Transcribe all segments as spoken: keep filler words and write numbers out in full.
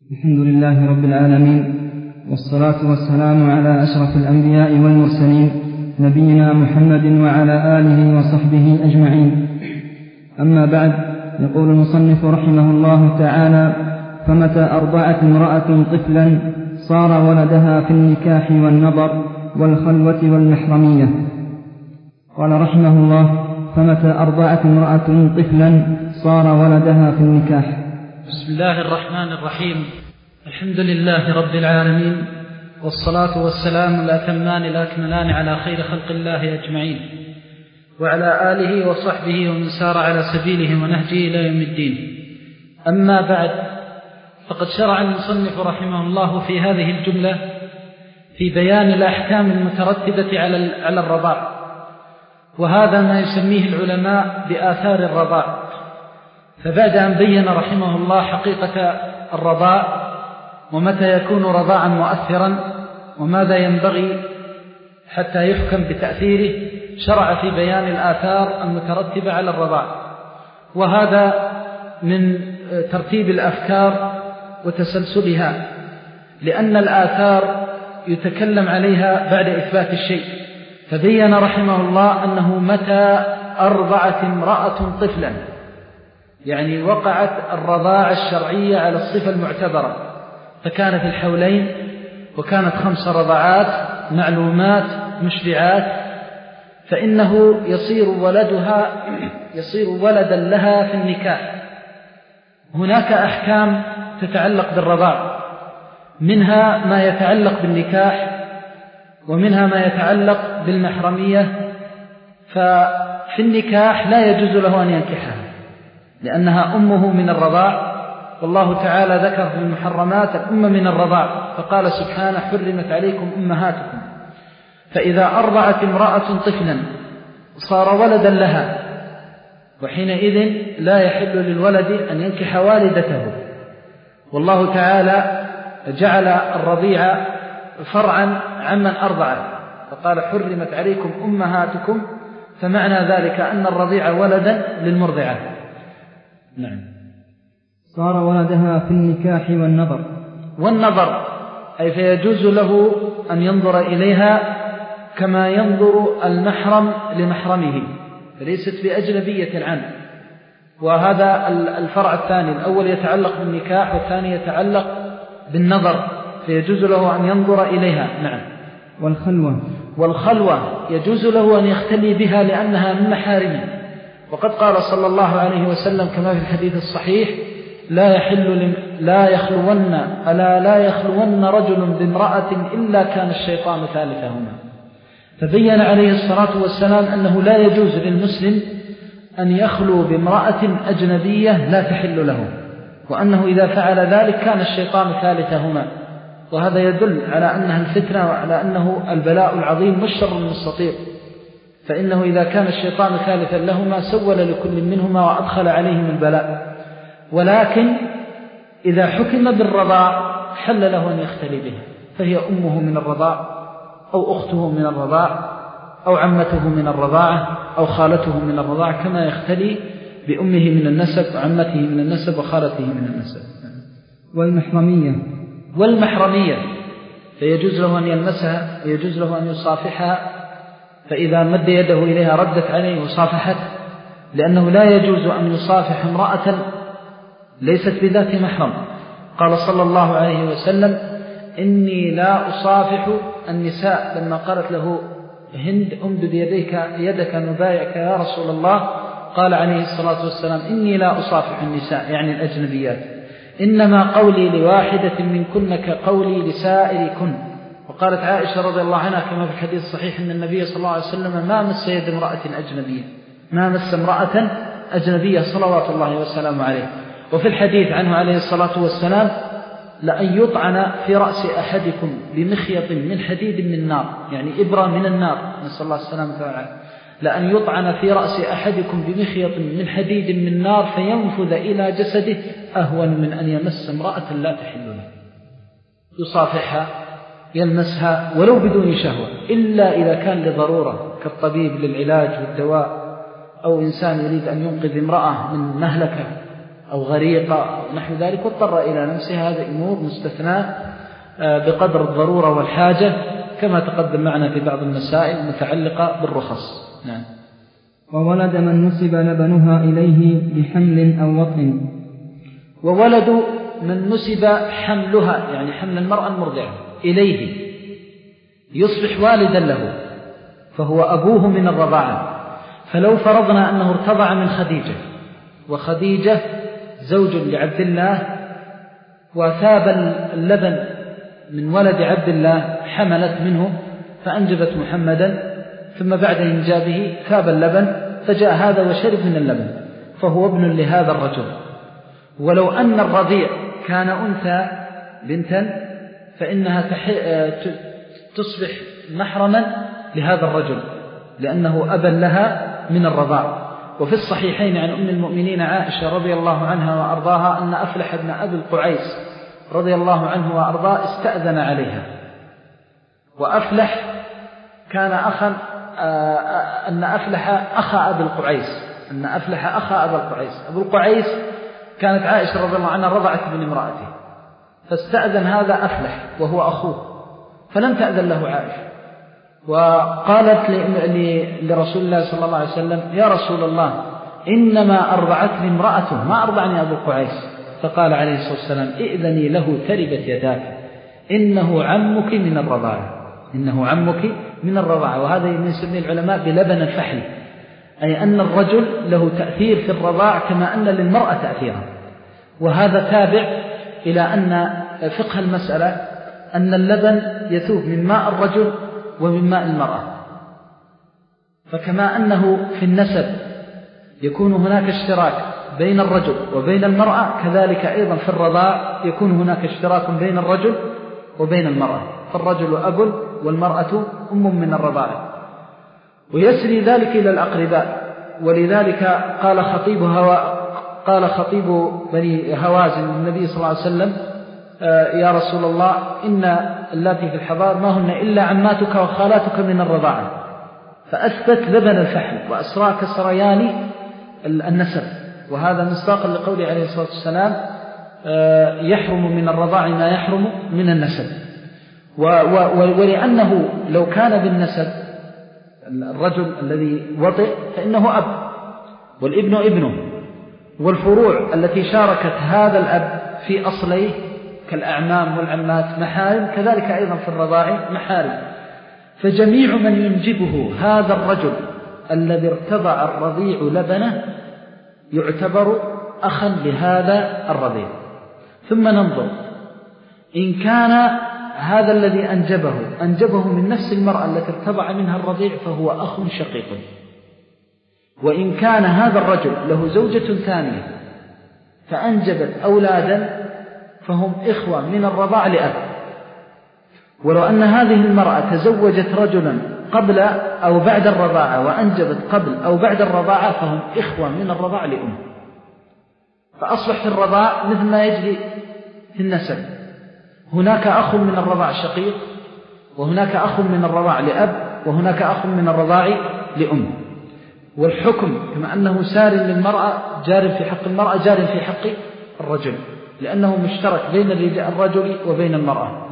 الحمد لله رب العالمين، والصلاة والسلام على أشرف الأنبياء والمرسلين نبينا محمد وعلى آله وصحبه أجمعين. أما بعد، يقول المصنف رحمه الله تعالى: فمتى أرضعت امرأة طفلا صار ولدها في النكاح والنظر والخلوة والمحرمية. قال رحمه الله: فمتى أرضعت امرأة طفلا صار ولدها في النكاح. بسم الله الرحمن الرحيم. الحمد لله رب العالمين، والصلاة والسلام الأتمان الأكملان على خير خلق الله أجمعين، وعلى آله وصحبه ومن سار على سبيله ونهجه إلى يوم الدين. أما بعد، فقد شرع المصنف رحمه الله في هذه الجملة في بيان الأحكام المترتبة على الرضاع، وهذا ما يسميه العلماء بآثار الرضاع. فبعد أن بين رحمه الله حقيقة الرضاع ومتى يكون رضاعا مؤثرا وماذا ينبغي حتى يحكم بتأثيره، شرع في بيان الآثار المترتبة على الرضاع، وهذا من ترتيب الأفكار وتسلسلها، لأن الآثار يتكلم عليها بعد إثبات الشيء. فبين رحمه الله أنه متى أرضعت امرأة طفلا، يعني وقعت الرضاعة الشرعية على الصفة المعتبرة، فكانت الحولين وكانت خمس رضعات معلومات مشبعات، فإنه يصير ولدها يصير ولدا لها في النكاح. هناك أحكام تتعلق بالرضاع، منها ما يتعلق بالنكاح ومنها ما يتعلق بالمحرمية. ففي النكاح لا يجوز له أن ينكحها لأنها أمه من الرضاع، والله تعالى ذكر في المحرمات الأم من الرضاع، فقال سبحانه: حرمت عليكم أمهاتكم. فإذا أرضعت امرأة طفلا صار ولدا لها، وحينئذ لا يحل للولد أن ينكح والدته، والله تعالى جعل الرضيع فرعا عمن أرضعت، فقال: حرمت عليكم أمهاتكم، فمعنى ذلك أن الرضيع ولدا للمرضعة. نعم. صار ولدها في النكاح والنظر. والنظر أي فيجوز له أن ينظر إليها كما ينظر المحرم لمحرمه، فليست بأجنبية عنه. وهذا الفرع الثاني، الأول يتعلق بالنكاح والثاني يتعلق بالنظر، فيجوز له أن ينظر إليها. نعم. والخلوة والخلوة يجوز له أن يختلي بها لأنها من محارمه، وقد قال صلى الله عليه وسلم كما في الحديث الصحيح: لا يحل لا يخلون ألا لا يخلون رجل بامرأة إلا كان الشيطان ثالثهما. فبين عليه الصلاة والسلام أنه لا يجوز للمسلم أن يخلو بامرأة أجنبية لا تحل له، وأنه إذا فعل ذلك كان الشيطان ثالثهما. وهذا يدل على أنها الفتنة وعلى أنه البلاء العظيم والشر المستطير، فإنه إذا كان الشيطان ثالثا لهما سول لكل منهما وأدخل عليهم البلاء. ولكن إذا حكم بالرضاع حل له أن يختلي بها، فهي أمه من الرضاع أو أخته من الرضاع أو عمته من الرضاعة أو خالته من الرضاعة، كما يختلي بأمه من النسب وعمته من النسب وخالته من النسب. والمحرمية والمحرمية فيجوز له أن يلمسها ويجوز له أن يصافحها، فإذا مد يده إليها ردت عليه وصافحت، لأنه لا يجوز أن يصافح امرأة ليست بذات محرم. قال صلى الله عليه وسلم: إني لا أصافح النساء، لما قالت له هند: أمدد يديك يدك نبايعك يا رسول الله، قال عليه الصلاة والسلام: إني لا أصافح النساء، يعني الأجنبيات، إنما قولي لواحدة منكن كقولي لسائركن. وقالت عائشة رضي الله عنها كما في الحديث الصحيح أن النبي صلى الله عليه وسلم ما مس يد امرأة أجنبية ما مس امرأة أجنبية صلوات الله وسلامه عليه. وفي الحديث عنه عليه الصلاة والسلام: لأن يطعن في رأس أحدكم بمخيط من حديد من نار، يعني إبرة من النار، نسأل الله السلامة والعافية، لأن يطعن في رأس أحدكم بمخيط من حديد من نار فينفذ إلى جسده أهون من أن يمس امرأة لا تحل له. يصافحها يلمسها ولو بدون شهوة، إلا إذا كان لضرورة كالطبيب للعلاج والدواء، أو إنسان يريد أن ينقذ امرأة من مهلكة أو غريقة نحو ذلك واضطر إلى نفسه، هذه أمور مستثناء بقدر الضرورة والحاجة كما تقدم معنا في بعض المسائل المتعلقة بالرخص. نعم. وولد من نسب لبنها إليه بحمل أو وطن. وولد من نسب حملها يعني حمل المرأة المرضعة إليه يصبح والدا له، فهو أبوه من الرضاعة. فلو فرضنا أنه ارتضع من خديجة، وخديجة زوج لعبد الله، وثاب اللبن من ولد عبد الله، حملت منه فأنجبت محمدا، ثم بعد إنجابه ثاب اللبن فجاء هذا وشرب من اللبن، فهو ابن لهذا الرجل. ولو أن الرضيع كان أنثى بنتا فإنها تصبح محرما لهذا الرجل لأنه أبا لها من الرضاع. وفي الصحيحين عن أم المؤمنين عائشة رضي الله عنها وأرضاها أن أفلح بن أبي القعيس رضي الله عنه وأرضاه استأذن عليها. وأفلح كان أخا أن أفلح أخا أبي القعيس أن أفلح أخا أبي القعيس أبو القعيس كانت عائشة رضي الله عنها رضعت من امرأته، فاستأذن هذا أفلح وهو أخوه فلم تأذن له عائشة، وقالت لرسول الله صلى الله عليه وسلم: يا رسول الله إنما أرضعتني امرأته ما أرضعني أبو القعيس. فقال عليه الصلاة والسلام: ائذني له تربت يداك، إنه عمك من الرضاعة إنه عمك من الرضاعة. وهذا يسميه العلماء بلبن الفحل، أي أن الرجل له تأثير في الرضاع كما أن للمرأة تأثيرا. وهذا تابع إلى أن فقه المسألة أن اللبن يثوب من ماء الرجل ومن ماء المرأة. فكما أنه في النسب يكون هناك اشتراك بين الرجل وبين المرأة، كذلك أيضا في الرضاع يكون هناك اشتراك بين الرجل وبين المرأة، فالرجل أب والمرأة أم من الرضاعة. ويسري ذلك إلى الأقرباء. ولذلك قال خطيب هوا قال خطيب بني هوازن النبي صلى الله عليه وسلم: يا رسول الله إن اللاتي في الحضار ما هن إلا عماتك وخالاتك من الرضاعة، فأثبت لبن الفحل وأسراك سريان النسب. وهذا مصداقا لقوله عليه الصلاة والسلام: يحرم من الرضاع ما يحرم من النسب. ولأنه لو كان بالنسب الرجل الذي وطئ فإنه أب، والابن ابنه، والفروع التي شاركت هذا الأب في أصليه كالأعمام والعمات محارم، كذلك أيضا في الرضاع محارم. فجميع من ينجبه هذا الرجل الذي ارتضع الرضيع لبنه يعتبر أخا لهذا الرضيع. ثم ننظر إن كان هذا الذي أنجبه أنجبه من نفس المرأة التي ارتضع منها الرضيع فهو أخ شقيق. وإن كان هذا الرجل له زوجة ثانية فأنجبت أولادا فهم إخوة من الرضاع لأب. ولو أن هذه المرأة تزوجت رجلا قبل أو بعد الرضاعة وأنجبت قبل أو بعد الرضاعة فهم إخوة من الرضاع لأم. فأصبح في الرضاع مثل ما يجري في النسب، هناك أخ من الرضاع شقيق، وهناك أخ من الرضاع لأب، وهناك أخ من الرضاع لأم. والحكم كما أنه سار للمرأة جار في حق المرأة جار في حق الرجل، لأنه مشترك بين الرجل وبين المرأة.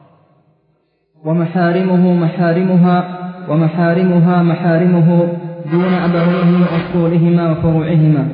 ومحارمه محارمها ومحارمها محارمه دون أبويه وأصولهما وفروعهما.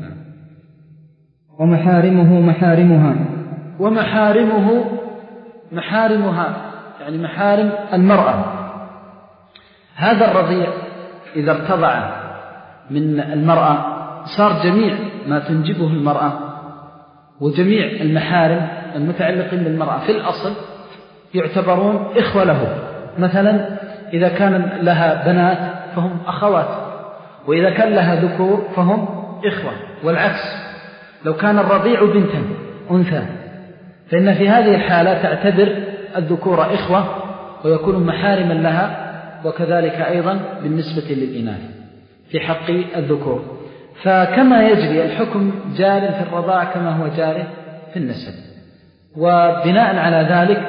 ومحارمه محارمها ومحارمه محارمها يعني محارم المرأة. هذا الرضيع إذا ارتضع من المرأة صار جميع ما تنجبه المرأة وجميع المحارم المتعلقين بالمرأة في الأصل يعتبرون إخوة له. مثلا إذا كان لها بنات فهم أخوات، وإذا كان لها ذكور فهم إخوة، والعكس لو كان الرضيع بنتا أنثى فإن في هذه الحالة تعتبر الذكور إخوة ويكون محارما لها، وكذلك أيضا بالنسبة للإناث في حق الذكور. فكما يجري الحكم جار في الرضاع كما هو جار في النسب. وبناء على ذلك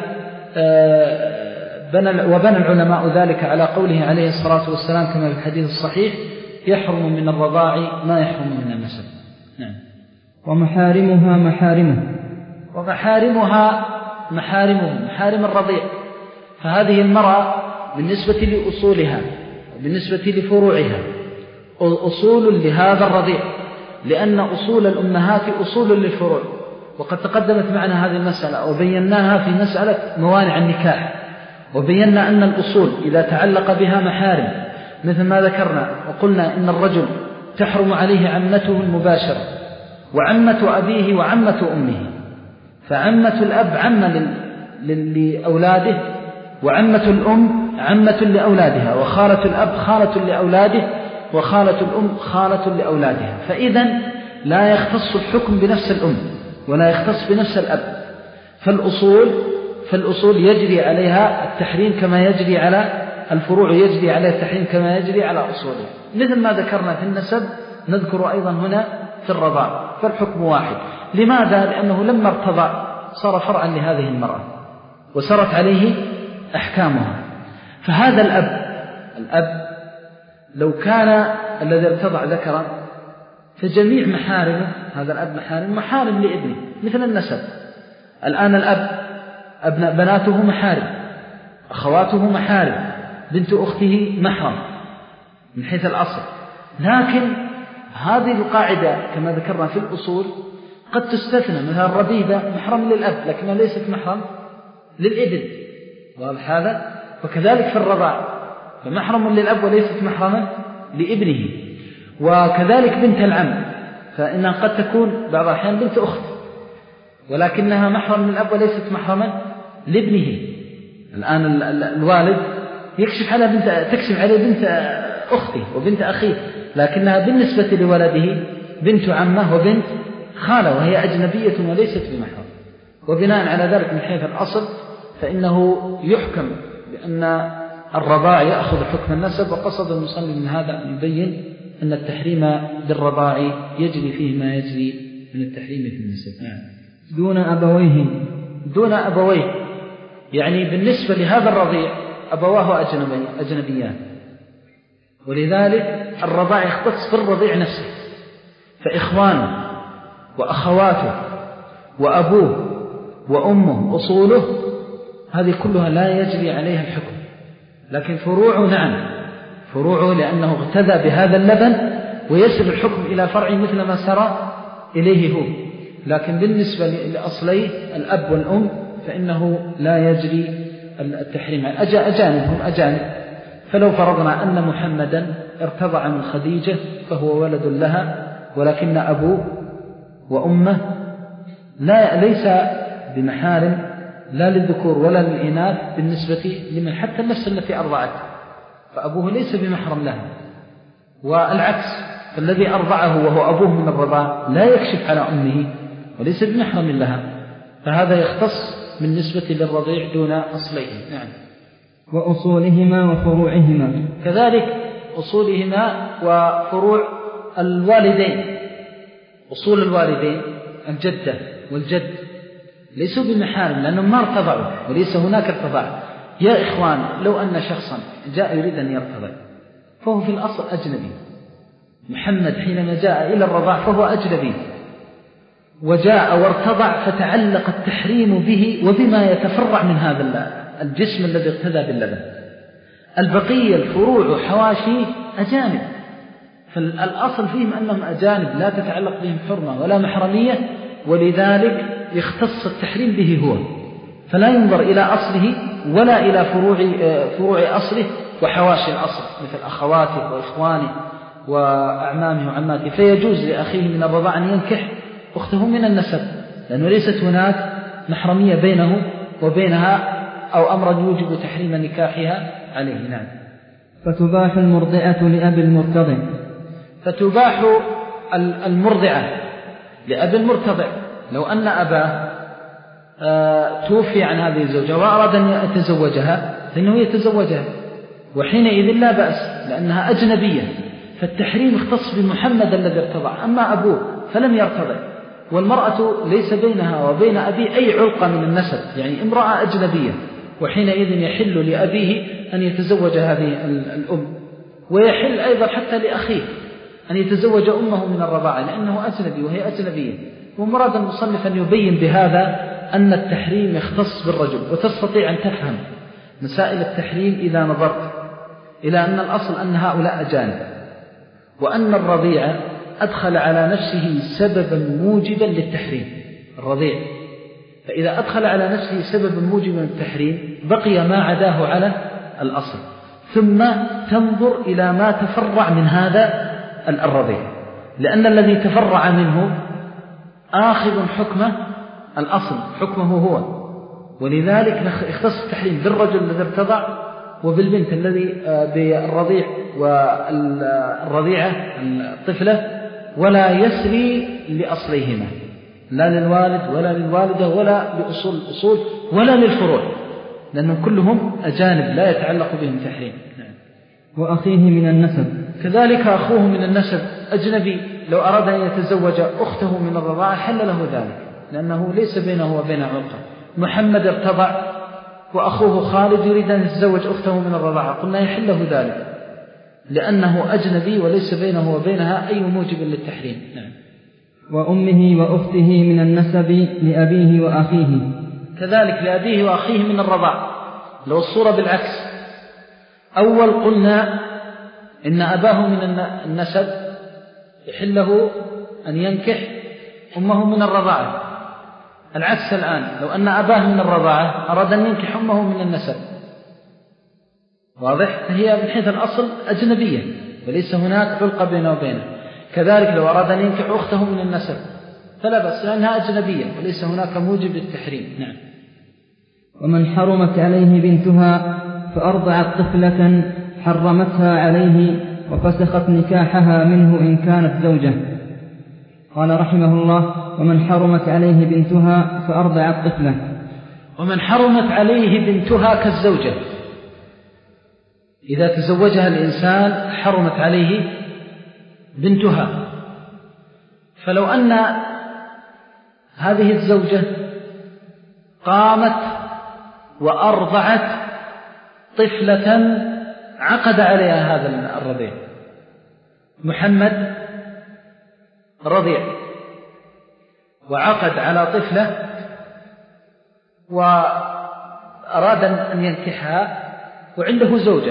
وبنى العلماء ذلك على قوله عليه الصلاة والسلام كما في الحديث الصحيح: يحرم من الرضاع ما يحرم من النسب. نعم. ومحارمها محارمه ومحارمها محارمه محارم الرضيع. فهذه المرأة بالنسبة لأصولها وبالنسبة لفروعها أصول لهذا الرضيع، لأن أصول الأمهات أصول للفروع. وقد تقدمت معنا هذه المسألة وبيناها في مسألة موانع النكاح، وبينا أن الأصول إذا تعلق بها محارم مثل ما ذكرنا وقلنا إن الرجل تحرم عليه عمته المباشرة وعمة أبيه وعمة أمه، فعمة الأب عمة لأولاده، وعمة الأم عمة لأولادها، وخالة الأب خالة لأولاده، وخالة الأم خالة لأولادها. فإذن لا يختص الحكم بنفس الأم ولا يختص بنفس الأب، فالأصول فالأصول يجري عليها التحريم كما يجري على الفروع، يجري عليها التحريم كما يجري على أصولها. مثل ما ذكرنا في النسب نذكر أيضا هنا في الرضاع، فالحكم واحد. لماذا؟ لأنه لما ارتضع صار فرعا لهذه المرأة وسرت عليه أحكامها. فهذا الأب الأب لو كان الذي ارتضع ذكرا فجميع محارمه، هذا الأب محارم محارم لابنه مثل النسب. الآن الأب أبناء بناته محارم، أخواته محارم، بنت أخته محرم من حيث الأصل. لكن هذه القاعدة كما ذكرنا في الأصول قد تستثنى، مثل الربيبة محرم للأب لكنها ليست محرم للابن، واضح هذا؟ وكذلك في الرضاع فمحرم للأب وليست محرما لابنه. وكذلك بنت العم فإنها قد تكون بعض الأحيان بنت أخت ولكنها محرم للأب وليست محرما لابنه. الآن الوالد يكشف على بنت تكشف عليه بنت أخته وبنت أخيه، لكنها بالنسبة لولده بنت عمه وبنت خالة، وهي أجنبية وليست بمحرم. وبناء على ذلك من حيث الأصل فإنه يحكم بأن الرضاع يأخذ حكم النسب. وقصد المصنف من هذا أن يبين أن التحريم بالرضاع يجري فيه ما يجري من التحريم في النسب. يعني دون أبويه دون أبويه يعني بالنسبة لهذا الرضيع أبواه أجنبي أجنبيان، ولذلك الرضاع يختص بالرضيع نفسه، فإخوانه وأخواته وأبوه وأمه أصوله هذه كلها لا يجري عليها الحكم. لكن فروعه نعم، فروعه لأنه اغتدى بهذا اللبن ويسر الحكم إلى فرع مثل ما سرى إليه هو. لكن بالنسبة لأصليه الأب والأم فإنه لا يجري التحريم. أجانب هم أجانب، فلو فرضنا أن محمدا ارتضع من خديجة فهو ولد لها، ولكن أبوه وأمه لا ليس بمحارم لا للذكور ولا للإناث بالنسبة لمن حتى النفس التي أرضعته، فأبوه ليس بمحرم لها. والعكس، فالذي أرضعه وهو أبوه من الرضاع لا يكشف على أمه وليس بمحرم لها، فهذا يختص بالنسبة للرضيع دون أصليه. نعم. وأصولهما وفروعهما كذلك أصولهما وفروع الوالدين. أصول الوالدين الجدة والجد ليسوا بمحارم لأنهم ما ارتضعوا وليس هناك ارتضاع. يا إخوان، لو أن شخصا جاء يريد أن يرتضع فهو في الأصل أجنبي. محمد حينما جاء إلى الرضاع فهو أجنبي، وجاء وارتضع فتعلق التحريم به وبما يتفرع من هذا الجسم الذي اغتدى باللبن. البقية الفروع وحواشي أجانب، فالأصل فيهم أنهم أجانب لا تتعلق بهم حرمة ولا محرمية، ولذلك يختص التحريم به هو، فلا ينظر إلى أصله ولا إلى فروع فروع أصله وحواشي الأصل مثل أخواته وإخوانه وأعمامه وعماته. فيجوز لأخيه من الرضاع أن ينكح أخته من النسب، لأنه ليست هناك محرمية بينه وبينها أو أمرا يوجب تحريم نكاحها عليه. نعم. فتباح المرضعة لأب المرتضع فتباح المرضعة لأب المرتضع. لو أن أباه آه توفي عن هذه الزوجة وأراد أن يتزوجها فإنه يتزوجها، وحينئذ لا بأس لأنها أجنبية، فالتحريم اختص بمحمد الذي ارتضع. أما أبوه فلم يرتضع، والمرأة ليس بينها وبين أبيه أي علقة من النسب، يعني امرأة أجنبية، وحينئذ يحل لأبيه أن يتزوج هذه الأم، ويحل أيضا حتى لأخيه أن يتزوج أمه من الرضاعة لأنه أجنبي وهي أجنبية. ومراد المصنف أن يبين بهذا أن التحريم يختص بالرجل، وتستطيع أن تفهم مسائل التحريم إذا نظرت إلى أن الأصل أن هؤلاء أجانب، وأن الرضيع أدخل على نفسه سببا موجبا للتحريم. الرضيع فإذا أدخل على نفسه سببا موجبا للتحريم بقي ما عداه على الأصل، ثم تنظر إلى ما تفرع من هذا الرضيع، لأن الذي تفرع منه آخذ حكمه الأصل، حكمه هو، ولذلك يختص التحريم بالرجل الذي ارتضع وبالبنت الذي بالرضيع والرضيعة الطفلة، ولا يسري لأصليهما، لا للوالد ولا للوالدة ولا لأصول الأصول ولا للفروع، لأنهم كلهم أجانب لا يتعلق بهم تحريم. وأخيه من النسب كذلك أخوه من النسب أجنبي لو أراد أن يتزوج أخته من الرضاعة حل له ذلك، لأنه ليس بينه وبينها علاقة. محمد ارتضع وأخوه خالد يريد أن يتزوج أخته من الرضاعة، قلنا يحل له ذلك لأنه أجنبي وليس بينه وبينها أي موجب للتحريم. نعم. وأمه وأخته من النسب لأبيه وأخيه، كذلك لأبيه وأخيه من الرضاعة. لو الصورة بالعكس، أول قلنا إن أباه من النسب يحله أن ينكح أمه من الرضاعة، العكس الآن، لو أن أباه من الرضاعة أراد أن ينكح أمه من النسب، واضح؟ فهي من حيث الأصل أجنبية وليس هناك علقة بينه وبينه. كذلك لو أراد أن ينكح أخته من النسب فلا بأس لأنها أجنبية وليس هناك موجب للتحريم. نعم. ومن حرمت عليه بنتها فأرضعت طفلة حرمتها عليه وفسخت نكاحها منه إن كانت زوجة. قال رحمه الله: ومن حرمت عليه بنتها فأرضعت طفلة. ومن حرمت عليه بنتها كالزوجة، إذا تزوجها الإنسان حرمت عليه بنتها، فلو أن هذه الزوجة قامت وأرضعت طفلة عقد عليها هذا الرضيع، محمد رضيع وعقد على طفلة وأراد أن ينكحها وعنده زوجة،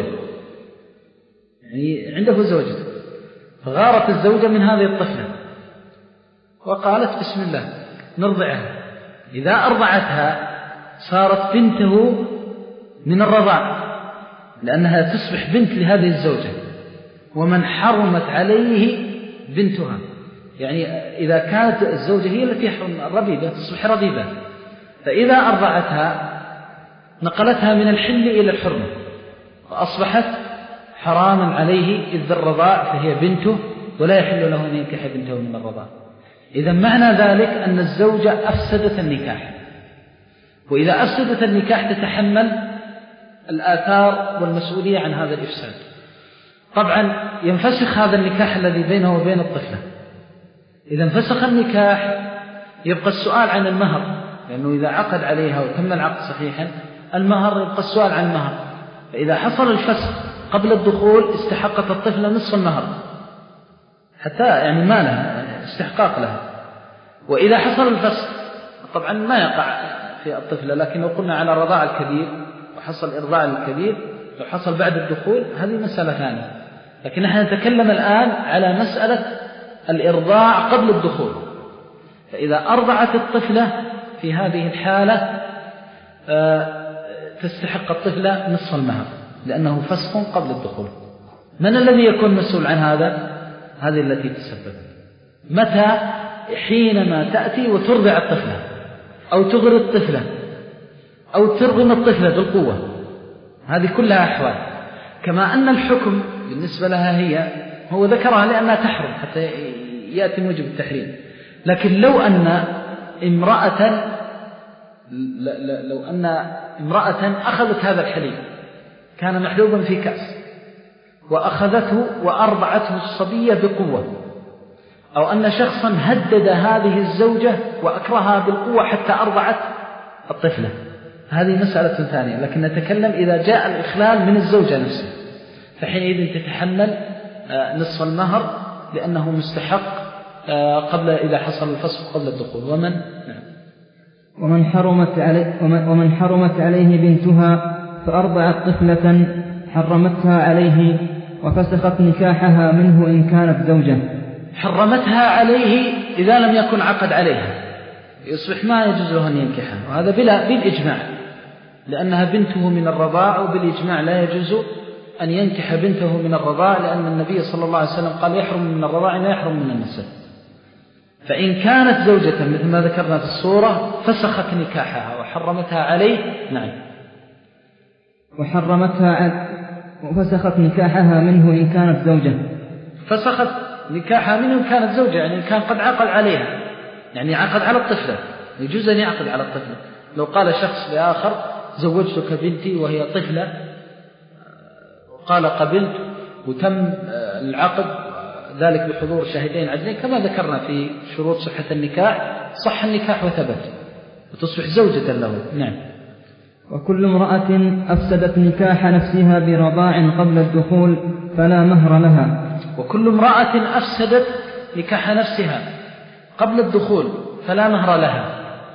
يعني عنده زوجة، فغارت الزوجة من هذه الطفلة وقالت بسم الله نرضعها. إذا أرضعتها صارت بنته من الرضاع لأنها تصبح بنت لهذه الزوجة. ومن حرمت عليه بنتها، يعني إذا كانت الزوجة هي التي ربيبة تصبح ربيبة، فإذا أرضعتها نقلتها من الحل إلى الحرمة فأصبحت حراما عليه إذ الرضاع، فهي بنته ولا يحل له أن ينكح بنته من الرضاع. إذا معنى ذلك أن الزوجة أفسدت النكاح، وإذا أفسدت النكاح تتحمل الآثار والمسؤولية عن هذا الإفساد. طبعا ينفسخ هذا النكاح الذي بينه وبين الطفلة. إذا انفسخ النكاح يبقى السؤال عن المهر، لأنه إذا عقد عليها وتم العقد صحيحا المهر يبقى السؤال عن المهر. فإذا حصل الفسخ قبل الدخول استحقت الطفلة نصف المهر حتى يعني ما لها استحقاق لها. وإذا حصل الفسخ طبعا ما يقع في الطفلة، لكن لو قلنا على رضاع الكبير وحصل إرضاع الكبير لو حصل بعد الدخول هذه مسألة ثانية، لكن نحن نتكلم الآن على مسألة الإرضاع قبل الدخول. فإذا أرضعت الطفلة في هذه الحالة تستحق الطفلة نصف المهر لأنه فسخ قبل الدخول. من الذي يكون مسؤول عن هذا؟ هذه التي تسبب. متى؟ حينما تأتي وترضع الطفلة أو تغري الطفلة أو ترغم الطفلة بالقوة، هذه كلها أحوال. كما أن الحكم بالنسبة لها هي هو ذكرها لأنها تحرم حتى يأتي موجب التحريم. لكن لو أن امرأة لو أن امرأة أخذت هذا الحليب كان محلوبا في كأس وأخذته وأرضعته الصبية بقوة، أو أن شخصا هدد هذه الزوجة وأكرهها بالقوة حتى أرضعت الطفلة، هذه مسألة ثانية. لكن نتكلم إذا جاء الإخلال من الزوجة نفسها فحينئذ تتحمل نصف المهر لأنه مستحق قبل إذا حصل الفسخ قبل الدخول. ومن نعم. ومن حرمت عليه ومن حرمت عليه بنتها فأرضعت طفلة حرمتها عليه وفسخت نكاحها منه إن كانت زوجة. حرمتها عليه إذا لم يكن عقد عليها، يصبح ما يجوز له أن ينكحها، وهذا بلا بالإجماع، لأنها بنته من الرضاع، وبالإجماع لا يجوز أن ينكح بنته من الرضاع، لأن النبي صلى الله عليه وسلم قال يحرم من الرضاع لا يحرم من النسب. فإن كانت زوجة مثل ما ذكرنا في الصورة فسخت نكاحها وحرمتها عليه. نعم. وحرمتها وفسخت نكاحها منه إن كانت زوجة. فسخت نكاحها منه إن كانت زوجة، يعني إن كان قد عقد عليها، يعني عقد على الطفلة، يجوز أن يعقد على الطفلة. لو قال شخص لآخر زوجتك بنتي وهي طفلة، قال قبلت، وتم العقد ذلك بحضور شاهدين عدلين كما ذكرنا في شروط صحة النكاح، صح النكاح وثبت وتصبح زوجة له. نعم. وكل امرأة أفسدت نكاح نفسها برضاع قبل الدخول فلا مهر لها. وكل امرأة أفسدت نكاح نفسها قبل الدخول فلا مهر لها.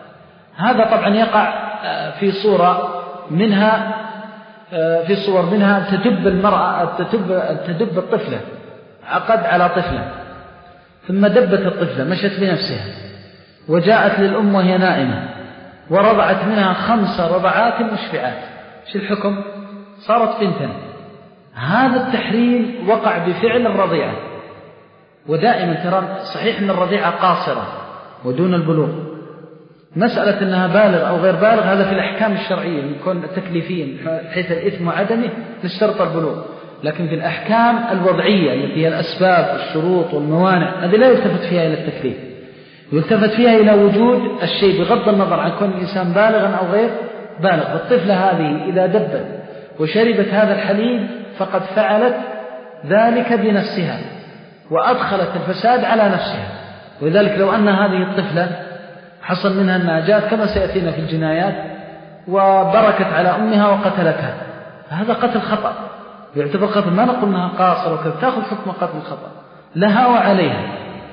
هذا طبعا يقع في صورة منها في صور منها أن تدب المرأة تدب, تدب الطفلة، عقد على طفلة ثم دبت الطفلة مشت بنفسها وجاءت للأم وهي نائمة ورضعت منها خمس رضعات مشبعات. شو الحكم؟ صارت بنتا. هذا التحريم وقع بفعل الرضيعة. ودائما ترى صحيح أن الرضيعة قاصرة ودون البلوغ، مسألة أنها بالغ أو غير بالغ هذا في الأحكام الشرعية يكون تكليفيا حيث الإثم وعدمه نشترط البلوغ، لكن في الأحكام الوضعية التي هي الأسباب والشروط والموانع هذه لا يلتفت فيها إلى التكليف، يلتفت فيها إلى وجود الشيء بغض النظر عن كون الإنسان بالغا أو غير بالغ. والطفلة هذه إذا دبت وشربت هذا الحليب فقد فعلت ذلك بنفسها وأدخلت الفساد على نفسها. ولذلك لو أن هذه الطفلة حصل منها أنها جاءت كما سيأتينا في الجنايات وبركت على أمها وقتلتها، هذا قتل خطأ يعتبر قتل، ما نقول أنها قاصر وكذا، تأخذ حكم قتل خطأ لها وعليها.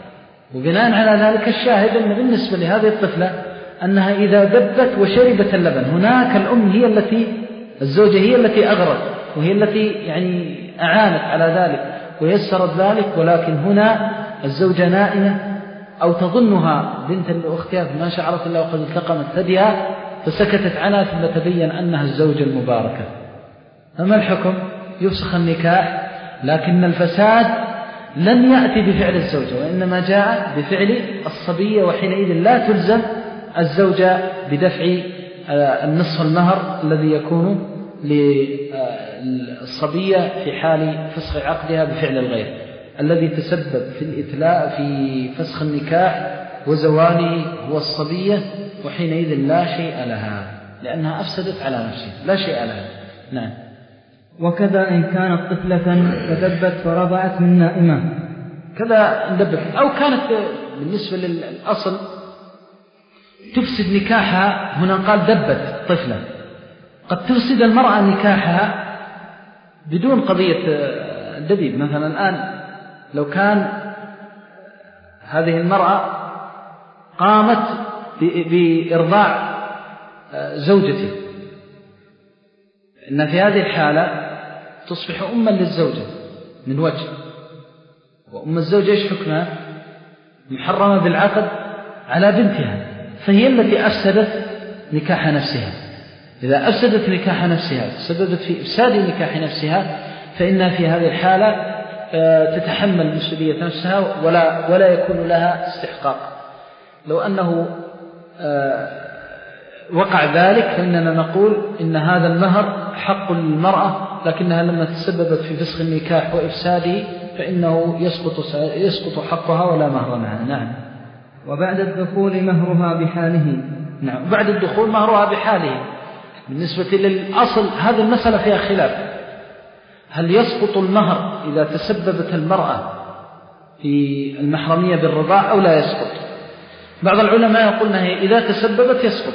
وبناء على ذلك الشاهد أن بالنسبة لهذه الطفلة أنها إذا دبت وشربت اللبن هناك الأم هي التي الزوجة هي التي أغرت وهي التي يعني أعانت على ذلك ويسرت ذلك، ولكن هنا الزوجة نائمة أو تظنها بنت لأختها ما شعرت الله وقد التقمت ثديها فسكتت عنها ثم تبين أنها الزوجة المباركة. فما الحكم؟ يفسخ النكاح، لكن الفساد لم يأتي بفعل الزوجة وإنما جاء بفعل الصبية، وحينئذ لا تلزم الزوجة بدفع النصف المهر الذي يكون للصبية في حال فسخ عقدها بفعل الغير الذي تسبب في الإتلاء في فسخ النكاح وزواله هو الصبية، وحينئذ لا شيء لها لأنها أفسدت على نفسها لا شيء لها. نعم. وكذا إن كانت طفلة فدبت فرضعت من نائمة، كذا دبت أو كانت بالنسبة للأصل تفسد نكاحها، هنا قال دبت طفلة، قد تفسد المرأة نكاحها بدون قضية الدبيب. مثلا الآن لو كان هذه المرأة قامت بإرضاع زوجته، إن في هذه الحالة تصبح أما للزوجة من وجه، وأم الزوجة إيش حكمها؟ محرمة بالعقد على بنتها، فهي التي أفسدت نكاح نفسها. إذا أفسدت نكاح نفسها سببت في إفساد نكاح نفسها فإنها في هذه الحالة تتحمل مسؤولية نفسها ولا ولا يكون لها استحقاق. لو أنه وقع ذلك فإننا نقول إن هذا المهر حق للمرأة، لكنها لما تسببت في فسخ النكاح وإفساده فإنه يسقط يسقط حقها ولا مهر معها. نعم. وبعد الدخول مهرها بحاله. نعم. بعد الدخول مهرها بحاله. بالنسبة للأصل هذه المسألة فيها خلاف، هل يسقط المهر إذا تسببت المرأة في المحرمية بالرضاع أو لا يسقط؟ بعض العلماء يقولون إذا تسببت يسقط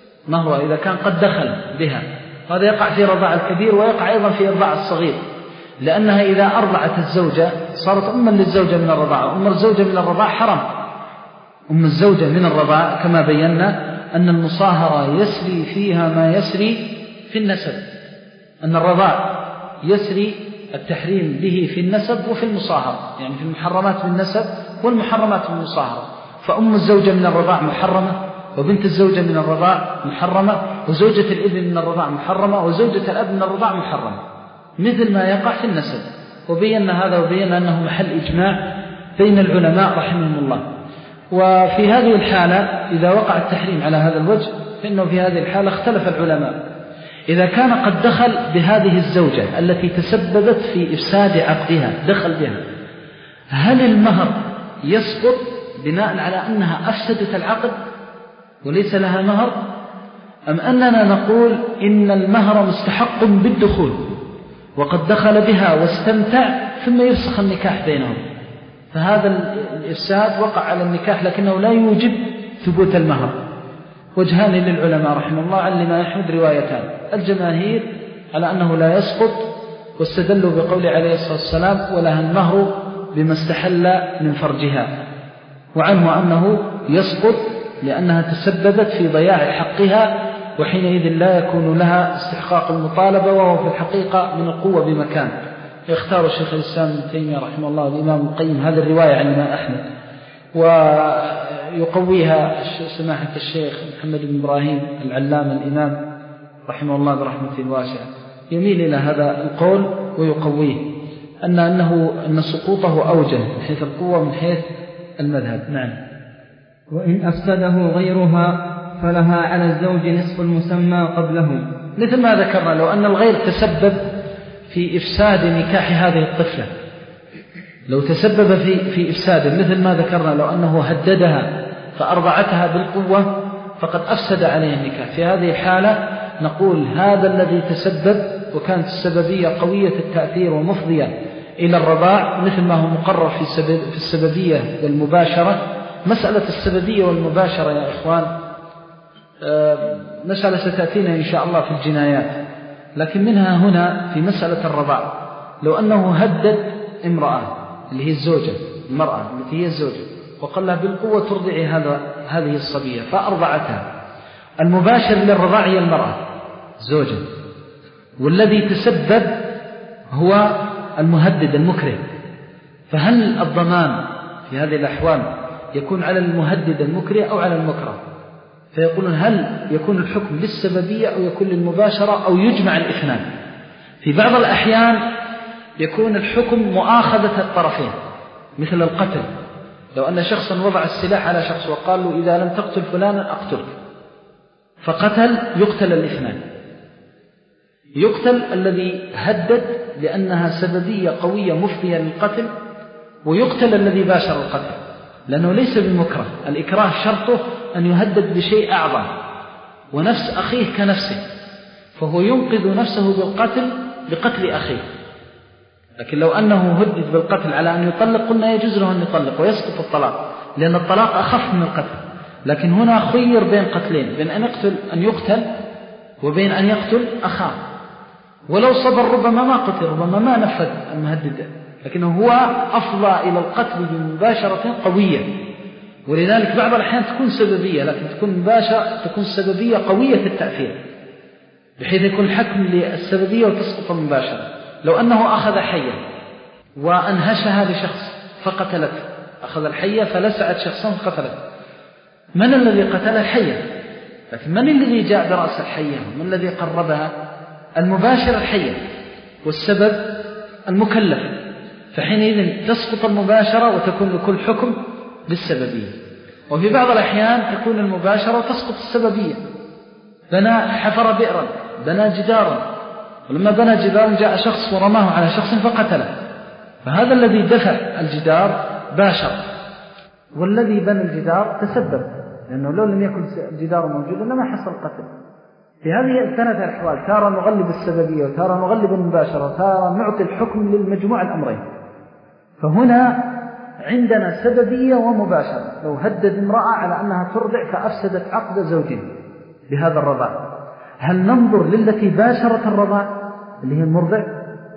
مهرها إذا كان قد دخل بها، هذا يقع في رضاع الكبير ويقع أيضا في إرضاع الصغير. لأنها إذا أرضعت الزوجة صارت أما للزوجة من الرضاعة. أم الزوجة من الرضاعة حرام. أم الزوجة من الرضاعة كما بينا أن المصاهرة يسري فيها ما يسري في النسب، أن الرضاع يسري التحريم به في النسب وفي المصاهرة، يعني في المحرمات بالنسب والمحرمات بالمصاهرة. فأم الزوجة من الرضاع محرمة، وبنت الزوجة من الرضاع محرمة، وزوجة الابن من الرضاع محرمة، وزوجة الأب من الرضاع محرمة، مثل ما يقع في النسب. وبينا هذا وبينا أنه محل إجماع بين العلماء رحمهم الله. وفي هذه الحالة إذا وقع التحريم على هذا الوجه فإنه في هذه الحالة اختلف العلماء إذا كان قد دخل بهذه الزوجة التي تسببت في إفساد عقدها، دخل بها، هل المهر يسقط بناء على أنها أفسدت العقد وليس لها مهر، أم أننا نقول إن المهر مستحق بالدخول وقد دخل بها واستمتع ثم يفسخ النكاح بينهم؟ فهذا الإفساد وقع على النكاح لكنه لا يوجب ثبوت المهر. وجهان للعلماء رحمه الله عن الإمام أحمد روايتان، الجماهير على أنه لا يسقط، واستدلوا بقول عليه الصلاة والسلام ولها المهر بما استحل من فرجها، وعنه أنه يسقط لأنها تسببت في ضياع حقها، وحينئذ لا يكون لها استحقاق المطالبة، وهو في الحقيقة من القوة بمكان. يختار الشيخ الإسلام ابن تيمية رحمه الله والإمام القيم هذه الرواية عن الإمام أحمد، ويقويها سماحة الشيخ محمد بن إبراهيم العلام الإمام رحمه الله برحمته واسعة، يميل إلى هذا القول ويقويه أن أنه أن سقوطه أوجه من حيث القوة من حيث المذهب. نعم. وإن أفسده غيرها فلها على الزوج نصف المسمى قبله، مثل ما ذكرنا لو أن الغير تسبب في إفساد نكاح هذه الطفلة، لو تسبب في في إفساد مثل ما ذكرنا، لو أنه هددها فأرضعتها بالقوة فقد أفسد عليه النكاح، في هذه الحالة نقول هذا الذي تسبب وكانت السببية قوية التأثير ومفضية إلى الرضاع، مثل ما هو مقرر في سبب في السببية والمباشرة. مسألة السببية والمباشرة يا إخوان مسألة ستأتينا إن شاء الله في الجنايات، لكن منها هنا في مسألة الرضاع، لو أنه هدد امرأة اللي هي الزوجة، المرأة التي هي الزوجة، وقال لها بالقوة ترضعي هذا هذه الصبية فأرضعتها، المباشر للرضاع هي المرأة زوجة، والذي تسبب هو المهدد المكره، فهل الضمان في هذه الأحوال يكون على المهدد المكره أو على المكره؟ فيقولون هل يكون الحكم للسببية أو يكون للمباشرة أو يجمع الاثنان؟ في بعض الأحيان يكون الحكم مؤاخذة الطرفين، مثل القتل، لو أن شخصا وضع السلاح على شخص وقال له إذا لم تقتل فلانا أقتلك، فقتل، يقتل الاثنان، يقتل الذي هدد لأنها سببية قوية مفضية للقتل، ويقتل الذي باشر القتل لأنه ليس بمكره. الإكراه شرطه أن يهدد بشيء أعظم، ونفس أخيه كنفسه، فهو ينقذ نفسه بالقتل بقتل أخيه. لكن لو أنه هدد بالقتل على أن يطلق قلنا يجوز له أن يطلق ويسقط الطلاق، لأن الطلاق أخف من القتل. لكن هنا خير بين قتلين، بين أن يقتل أن يقتل وبين أن يقتل أخاه، ولو صبر ربما ما قتل، ربما ما نفذ المهدد، لكنه هو أفضى إلى القتل بمباشرة قوية. ولذلك بعض الأحيان تكون سببية، لكن تكون مباشرة، تكون سببية قوية التأثير بحيث يكون الحكم للسببية وتسقط المباشرة. لو أنه أخذ حية وأنهشها لشخص فقتلته، أخذ الحية فلسعت شخصا فقتلته، من الذي قتل الحية؟ لكن من الذي جاء برأس الحية؟ من الذي قربها؟ المباشر الحية، والسبب المكلف، فحينئذ تسقط المباشرة وتكون لكل حكم بالسببية. وفي بعض الأحيان تكون المباشرة وتسقط السببية، بنى حفر بئرا، بنى جدارا، ولما بنى جدارا جاء شخص ورماه على شخص فقتله، فهذا الذي دفع الجدار باشر، والذي بنى الجدار تسبب، لأنه لو لم يكن الجدار موجودا لما حصل قتل. في هذه الثلاثة الأحوال تارة نغلب السببية وتارة نغلب المباشرة وتارة نعطي الحكم للمجموع الأمرين. فهنا عندنا سببية ومباشرة، لو هدد امرأة على أنها ترضع فأفسدت عقد زوجها بهذا الرضاع، هل ننظر للتي باشرت الرضاع اللي هي المرضع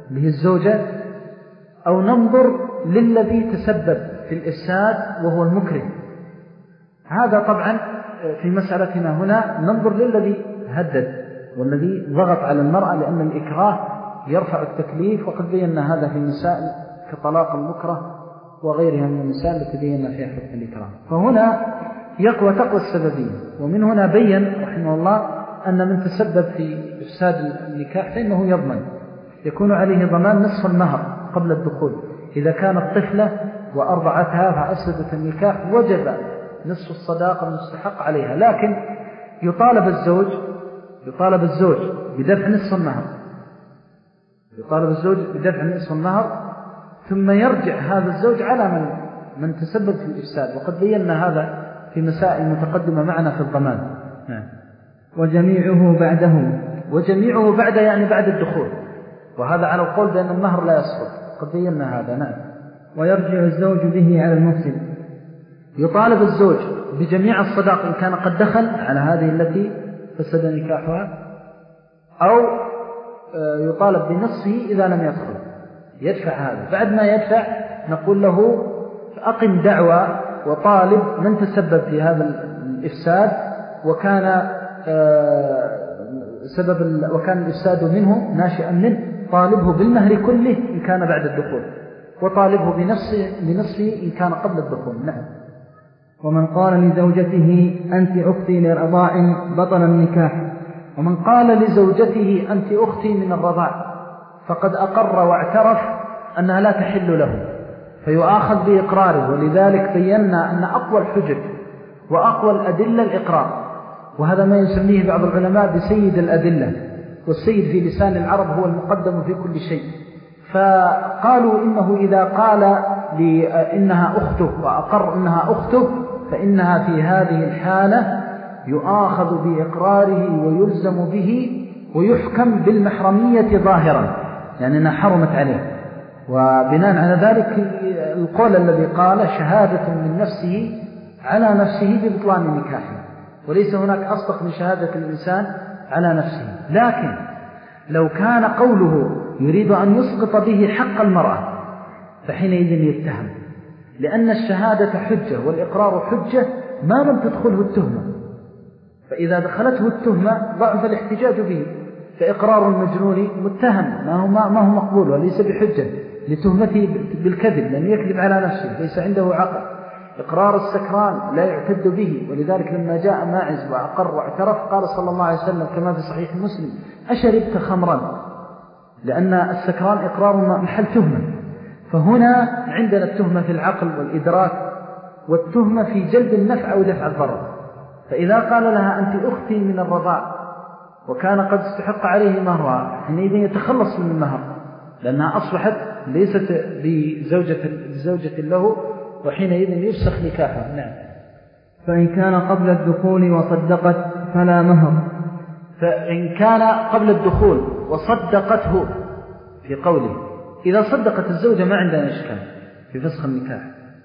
اللي هي الزوجة، أو ننظر للذي تسبب في الإفساد وهو المكره. هذا طبعا في مسألتنا هنا ننظر للذي هدد والذي ضغط على المرأة، لأن الإكراه يرفع التكليف، وقد بينا هذا في مسائل كطلاق المكره وغيرها من المسائل التي بينا فيها حكم الإكراه. فهنا يقوى تقوى السببية. ومن هنا بين رحمه الله أن من تسبب في إفساد النكاح فإنه يضمن، يكون عليه ضمان نصف المهر قبل الدخول. إذا كانت طفلة وأرضعتها فأفسدت النكاح وجب نصف الصداقة المستحق عليها، لكن يطالب الزوج يطالب الزوج بدفع نصف المهر يطالب الزوج بدفع نصف المهر ثم يرجع هذا الزوج على من من تسبب في الإفساد، وقد بينا هذا في مسائل متقدمة معنا في الضمان. وجميعه بعده وجميعه بعد يعني بعد الدخول، وهذا على القول بأن المهر لا يسقط، قد بينا هذا. نعم. ويرجع الزوج به على المفسد. يطالب الزوج بجميع الصداق إن كان قد دخل على هذه التي فسد نكاحها، أو يطالب بنصفه إذا لم يدخل، يدفع هذا. بعد ما يدفع نقول له أقم دعوى وطالب من تسبب في هذا الإفساد وكان سبب وكان الإفساد منه ناشئا منه، طالبه بالمهر كله إن كان بعد الدخول، وطالبه بنفسه بنصفه إن كان قبل الدخول. نعم. ومن قال لزوجته أنت أختي لرضاع بطل النكاح. ومن قال لزوجته أنت أختي من الرضاع فقد أقر واعترف أنها لا تحل له، فيؤاخذ بإقراره. ولذلك بينا أن أقوى الحجج وأقوى الأدلة الإقرار، وهذا ما يسميه بعض العلماء بسيد الأدلة، والسيد في لسان العرب هو المقدم في كل شيء. فقالوا إنه إذا قال إنها أخته وأقر إنها أخته فإنها في هذه الحالة يؤاخذ بإقراره ويلزم به ويحكم بالمحرمية ظاهرا، يعني أنها حرمت عليه. وبناء على ذلك القول الذي قال شهادة من نفسه على نفسه ببطلان نكاحه، وليس هناك أصدق من شهادة الإنسان على نفسه. لكن لو كان قوله يريد أن يسقط به حق المرأة فحينئذ يتهم، لأن الشهادة حجة والإقرار حجة ما لم تدخله التهمة، فإذا دخلته التهمة ضعف الاحتجاج به، فإقرار المجنون متهم ما هو, ما هو مقبول وليس بحجة لتهمته بالكذب، لأنه يكذب على نفسه ليس عنده عقل. إقرار السكران لا يعتد به، ولذلك لما جاء ماعز وأقر واعترف قال صلى الله عليه وسلم كما في صحيح مسلم أشربت خمرا، لأن السكران إقرار محل تهمة. فهنا عندنا التهمة في العقل والإدراك، والتهمة في جلب النفع أو دفع الضرر. فإذا قال لها أنت أختي من الرضاع وكان قد استحق عليه مهرها حينئذ يتخلص من المهر، لأنها أصبحت ليست بزوجة, بزوجة له، وحينئذ يفسخ نكاحها. نعم. فإن كان قبل الدخول وصدقت فلا مهر. فإن كان قبل الدخول وصدقته في قوله، إذا صدقت الزوجة ما عندنا إشكال في فسخ النكاح،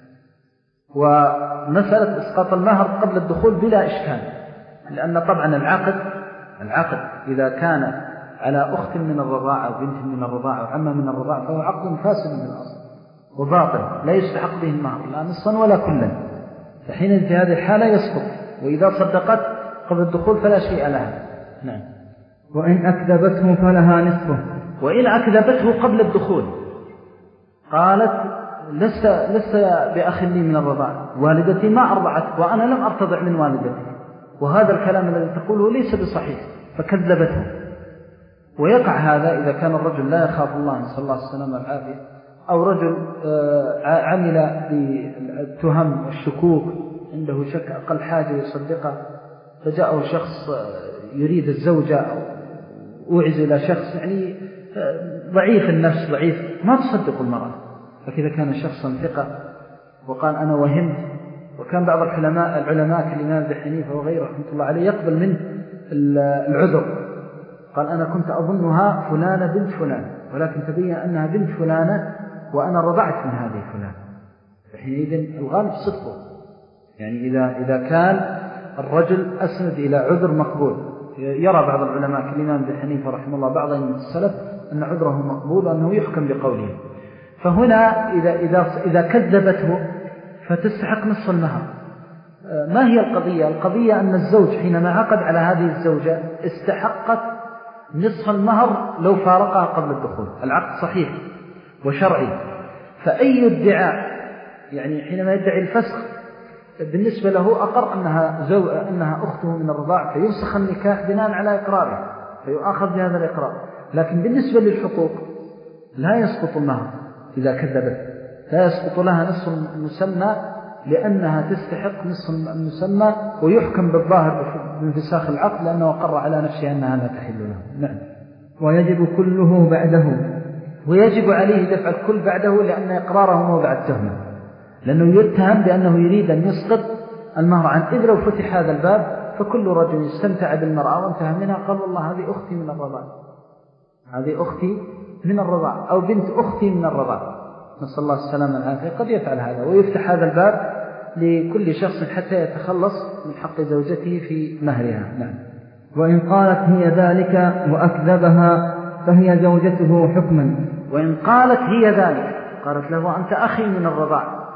ومسألة إسقاط المهر قبل الدخول بلا إشكال، لأن طبعا العقد العقد إذا كان على أخت من الرضاعة أو بنت من الرضاعة أو عمة من الرضاعة فهو عقد فاسد من الأصل وباطل لا يستحق به المهر لا نصا ولا كلا، فحين في هذه الحالة يسقط. وإذا صدقت قبل الدخول فلا شيء لها. نعم. وإن أكذبته فلها نصفه. وإن أكذبته قبل الدخول قالت لست, لست بأخ لي من الرضاعة، والدتي ما أرضعت وأنا لم أرتضع من والدتي، وهذا الكلام الذي تقوله ليس بصحيح، فكذبته. ويقع هذا إذا كان الرجل لا يخاف الله نسأل الله السلامة والعافية، أو رجل عمل بالتهم والشكوك عنده شك أقل حاجة يصدقه، فجاءه شخص يريد الزوجة أو أوعز إلى شخص يعني ضعيف النفس ضعيف، ما تصدق المرأة. فكذا كان شخصا ثقة وقال أنا وهمت. وكان بعض العلماء العلماء كالإمام ابي حنيفة وغيره رحمه الله عليه يقبل منه العذر، قال أنا كنت أظنها فلانة بنت فلان ولكن تبين أنها بنت فلانة وأنا رضعت من هذه فلانة، فحينئذ الغالب صدقه. يعني إذا, إذا كان الرجل أسند إلى عذر مقبول. يرى بعض العلماء كالإمام ابي حنيفة رحمه الله بعض من السلف أن عذره مقبول وأنه يحكم بقوله. فهنا إذا, إذا, إذا كذبته فتستحق نصف المهر. ما هي القضية؟ القضية أن الزوج حينما عقد على هذه الزوجة استحقت نصف المهر لو فارقها قبل الدخول. العقد صحيح وشرعي، فأي ادعاء يعني حينما يدعي الفسخ بالنسبة له أقر أنها, زو... أنها أخته من الرضاع فيفسخ النكاح بناء على إقراره فيؤخذ بهذا الإقرار. لكن بالنسبة للحقوق لا يسقط المهر إذا كذبت، لا يسقط لها نصف المسمى لأنها تستحق نصف المسمى ويحكم بالظاهر بانفساخ العقد لأنه أقر على نفسه أنها لا تحل له. نعم. ويجب كله بعده، ويجب عليه دفع الكل بعده لأن إقراره موضع التهمة، لأنه يتهم بأنه يريد أن يسقط المهر عنه. إذ لو فتح هذا الباب فكل رجل استمتع بالمرأة وانتهى منها قال والله هذه أختي من الرضاع، هذه أختي من الرضاع، أو بنت أختي من الرضاع، نسأل الله السلامة والعافية. قد يفعل هذا ويفتح هذا الباب لكل شخص حتى يتخلص من حق زوجته في مهرها. نعم. وإن قالت هي ذلك وأكذبها فهي زوجته حكما. وإن قالت هي ذلك، قالت له أنت أخي من الرضاع،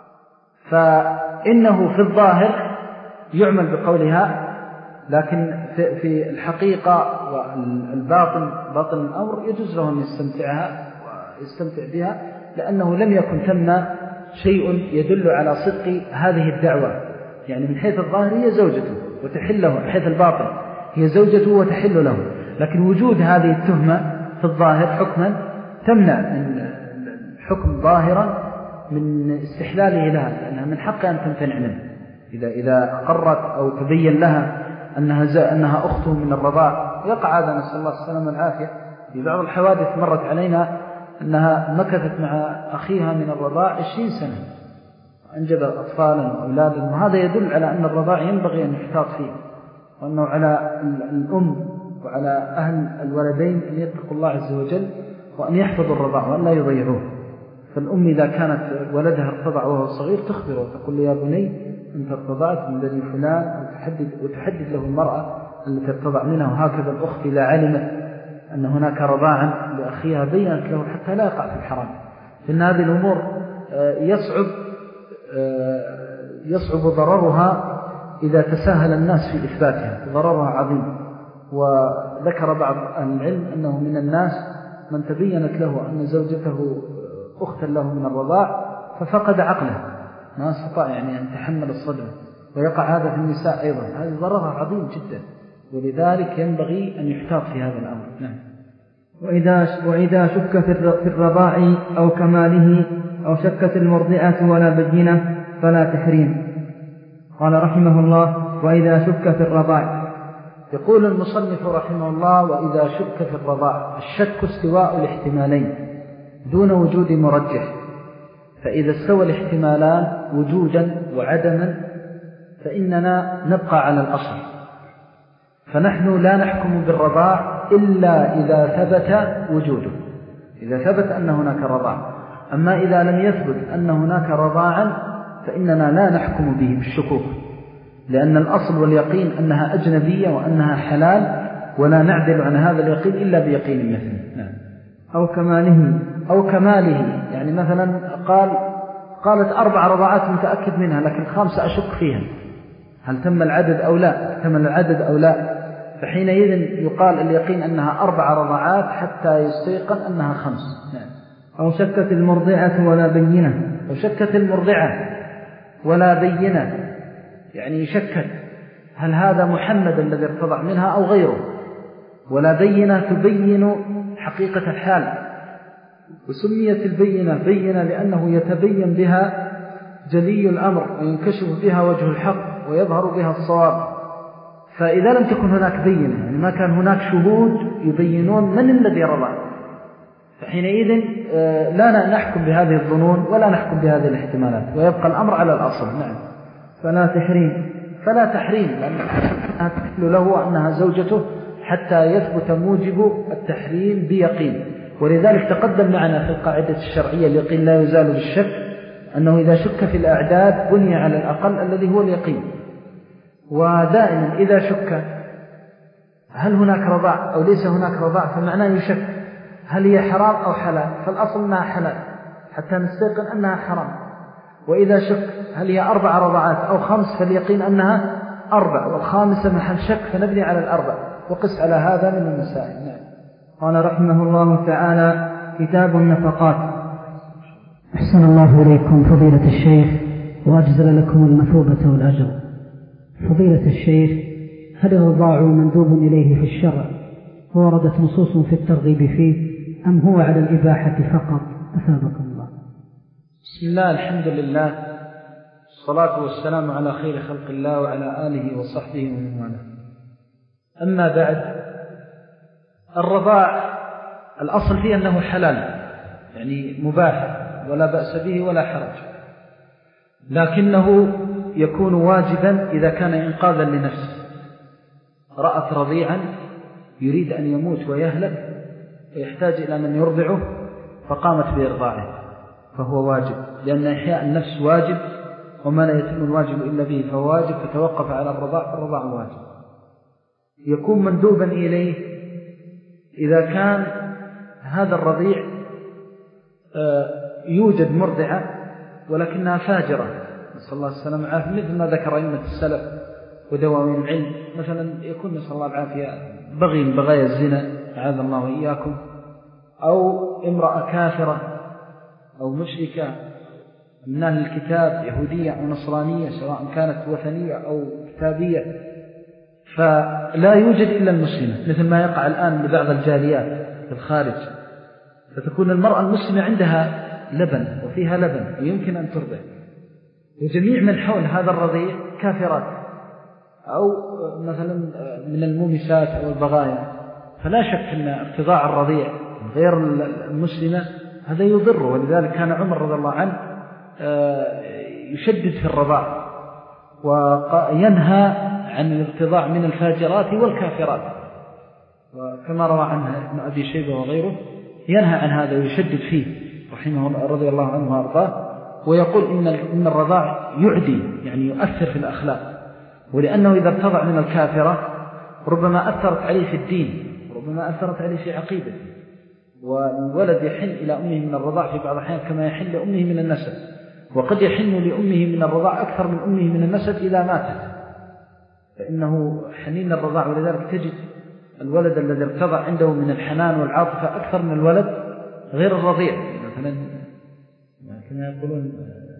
فإنه في الظاهر يعمل بقولها، لكن في الحقيقة والباطن باطن الأمر يجوز له أن يستمتعها ويستمتع بها، لأنه لم يكن ثم شيء يدل على صدق هذه الدعوة. يعني من حيث الظاهر هي زوجته وتحل له، من حيث الباطن هي زوجته وتحل له، لكن وجود هذه التهمة في الظاهر حكما تمنع من الحكم ظاهرا من استحلاله لها، لأنها من حقها أن تمتنع منه. إذا إذا قرت أو تبين لها أنها أنها أخته من الرضاع، يقع هذا نسأل الله السلامة والعافية. في بعض الحوادث مرت علينا أنها مكثت مع أخيها من الرضاع عشرين سنة، أنجب أطفالا وأولادا، وهذا يدل على أن الرضاع ينبغي أن يحتاط فيه، وأنه على الأم وعلى أهل الولدين أن يتقوا الله عز وجل وأن يحفظوا الرضاع وأن لا يضيعوه. فالأم إذا كانت ولدها ارتضع وهو صغير تخبره وتقول له يا بني أنت ارتضعت من بني فلان، وتحدد, وتحدد له المرأة التي ارتضع منها. وهكذا الأخت إذا علمت أن هناك رضاعا لأخيها بينت له حتى لا يقع في الحرام. فإن هذه الأمور يصعب يصعب ضررها إذا تساهل الناس في إثباتها، ضررها عظيم. وذكر بعض أهل العلم أنه من الناس من تبينت له أن زوجته أختا له من الرضاع ففقد عقله، ما استطاع يعني أن تحمل الصدمة، ويقع هذا في النساء أيضا. هذا ضررها عظيم جدا، ولذلك ينبغي أن يحتاط في هذا الأمر. نعم. وإذا, وإذا شك في الرضاع أو كماله أو شكت المرضعة ولا بينة فلا تحريم. قال رحمه الله وإذا شك في الرضاع. يقول المصنف رحمه الله وإذا شك في الرضاع، الشك استواء الاحتمالين دون وجود مرجح، فإذا استوى الاحتمالان وجودا وعدما فإننا نبقى على الأصل، فنحن لا نحكم بالرضاع إلا إذا ثبت وجوده، إذا ثبت أن هناك رضاع. أما إذا لم يثبت أن هناك رضاعا فإننا لا نحكم به بالشكوك، لأن الأصل واليقين أنها أجنبية وأنها حلال، ولا نعدل عن هذا اليقين إلا بيقين مثله. نعم. أو كماله أو كماله، يعني مثلا قال قالت أربع رضاعات متأكد منها لكن خامسة أشك فيها، هل تم العدد أو لا، تم العدد أو لا، فحينئذ يقال اليقين أنها أربع رضاعات حتى يستيقن أنها خمس. نعم. أو شكت المرضعة ولا بينة، أو شكت المرضعة ولا بينة، يعني شكت هل هذا محمد الذي ارتضع منها أو غيره، ولا بينة تبين حقيقة الحال. وسميت البينة بينة لأنه يتبين بها جلي الأمر وينكشف بها وجه الحق ويظهر بها الصواب. فإذا لم تكن هناك بينة، يعني ما كان هناك شهود يبينون من الذي رضع، فحينئذ لا نحكم بهذه الظنون ولا نحكم بهذه الاحتمالات، ويبقى الأمر على الأصل. نعم. فلا تحريم فلا تحريم لأنها تحل له أنها زوجته حتى يثبت موجب التحريم بيقين. ولذلك تقدم معنا في القاعدة الشرعية اليقين لا يزال بالشك، أنه إذا شك في الأعداد بني على الأقل الذي هو اليقين. ودائما إذا شك هل هناك رضاع أو ليس هناك رضاع فمعناه يشك هل هي حرام أو حلال؟ فالأصل أنها حلال حتى نستيقن أنها حرام. وإذا شك هل هي أربع رضعات أو خمس فاليقين أنها أربع، والخامسة محل شك فنبني على الأربع، وقس على هذا من المسائل. نعم. قال رحمه الله تعالى: كتاب النفقات. أحسن الله إليكم فضيلة الشيخ وأجزل لكم المثوبة والأجر. فضيلة الشيخ، هل الرضاع مندوب إليه في الشرع ووردت نصوص في الترغيب فيه أم هو على الإباحة فقط؟ أثابكم الله. بسم الله، الحمد لله، الصلاة والسلام على خير خلق الله وعلى آله وصحبه ومن والاه. أما بعد، الرضاع الأصل فيه أنه حلال، يعني مباح ولا بأس به ولا حرج، لكنه يكون واجبا إذا كان إنقاذا لنفسه. رأت رضيعا يريد أن يموت ويهلك ويحتاج إلى من يرضعه فقامت بإرضاعه فهو واجب، لأن إحياء النفس واجب، وما لا يتم الواجب إلا به فهو واجب، فتوقف على الرضاع فالرضاع واجب. يكون مندوبا إليه إذا كان هذا الرضيع يوجد مرضعة ولكنها فاجرة، نسأل الله السلامة والعافية، مثل ما ذكر أئمة السلف ودواوين العلم. مثلا يكون نسأل الله العافية بغي من بغايا الزنا، أعاذ الله وإياكم، أو امرأة كافرة أو مشركة من أهل الكتاب، يهودية أو نصرانية، سواء كانت وثنية أو كتابية، فلا يوجد إلا المسلمة، مثل ما يقع الآن لبعض الجاليات في الخارج، فتكون المرأة المسلمة عندها لبن وفيها لبن ويمكن أن ترضع، وجميع من حول هذا الرضيع كافرات أو مثلا من المومسات أو البغايا، فلا شك أن ارتضاع الرضيع غير المسلمة هذا يضره. ولذلك كان عمر رضي الله عنه يشدد في الرضاع وينهى عن الارتضاع من الفاجرات والكافرات، وكما روى عنه ابن أبي شيبة وغيره ينهى عن هذا ويشدد فيه رحمه الله رضي الله عنه وارضاه، ويقول إن إن الرضاع يعدي، يعني يؤثر في الأخلاق، ولأنه إذا ارتضع من الكافرة ربما أثرت عليه في الدين، ربما أثرت عليه في عقيدته، والولد يحن إلى أمه من الرضاع في بعض الأحيان كما يحن لأمه من النسب، وقد يحن لأمه من الرضاع أكثر من أمه من النسب إذا ماتت، فإنه حنين الرضاع. ولذلك تجد الولد الذي ارتضع عنده من الحنان والعاطفة أكثر من الولد غير الرضيع. مثلا كما يقولون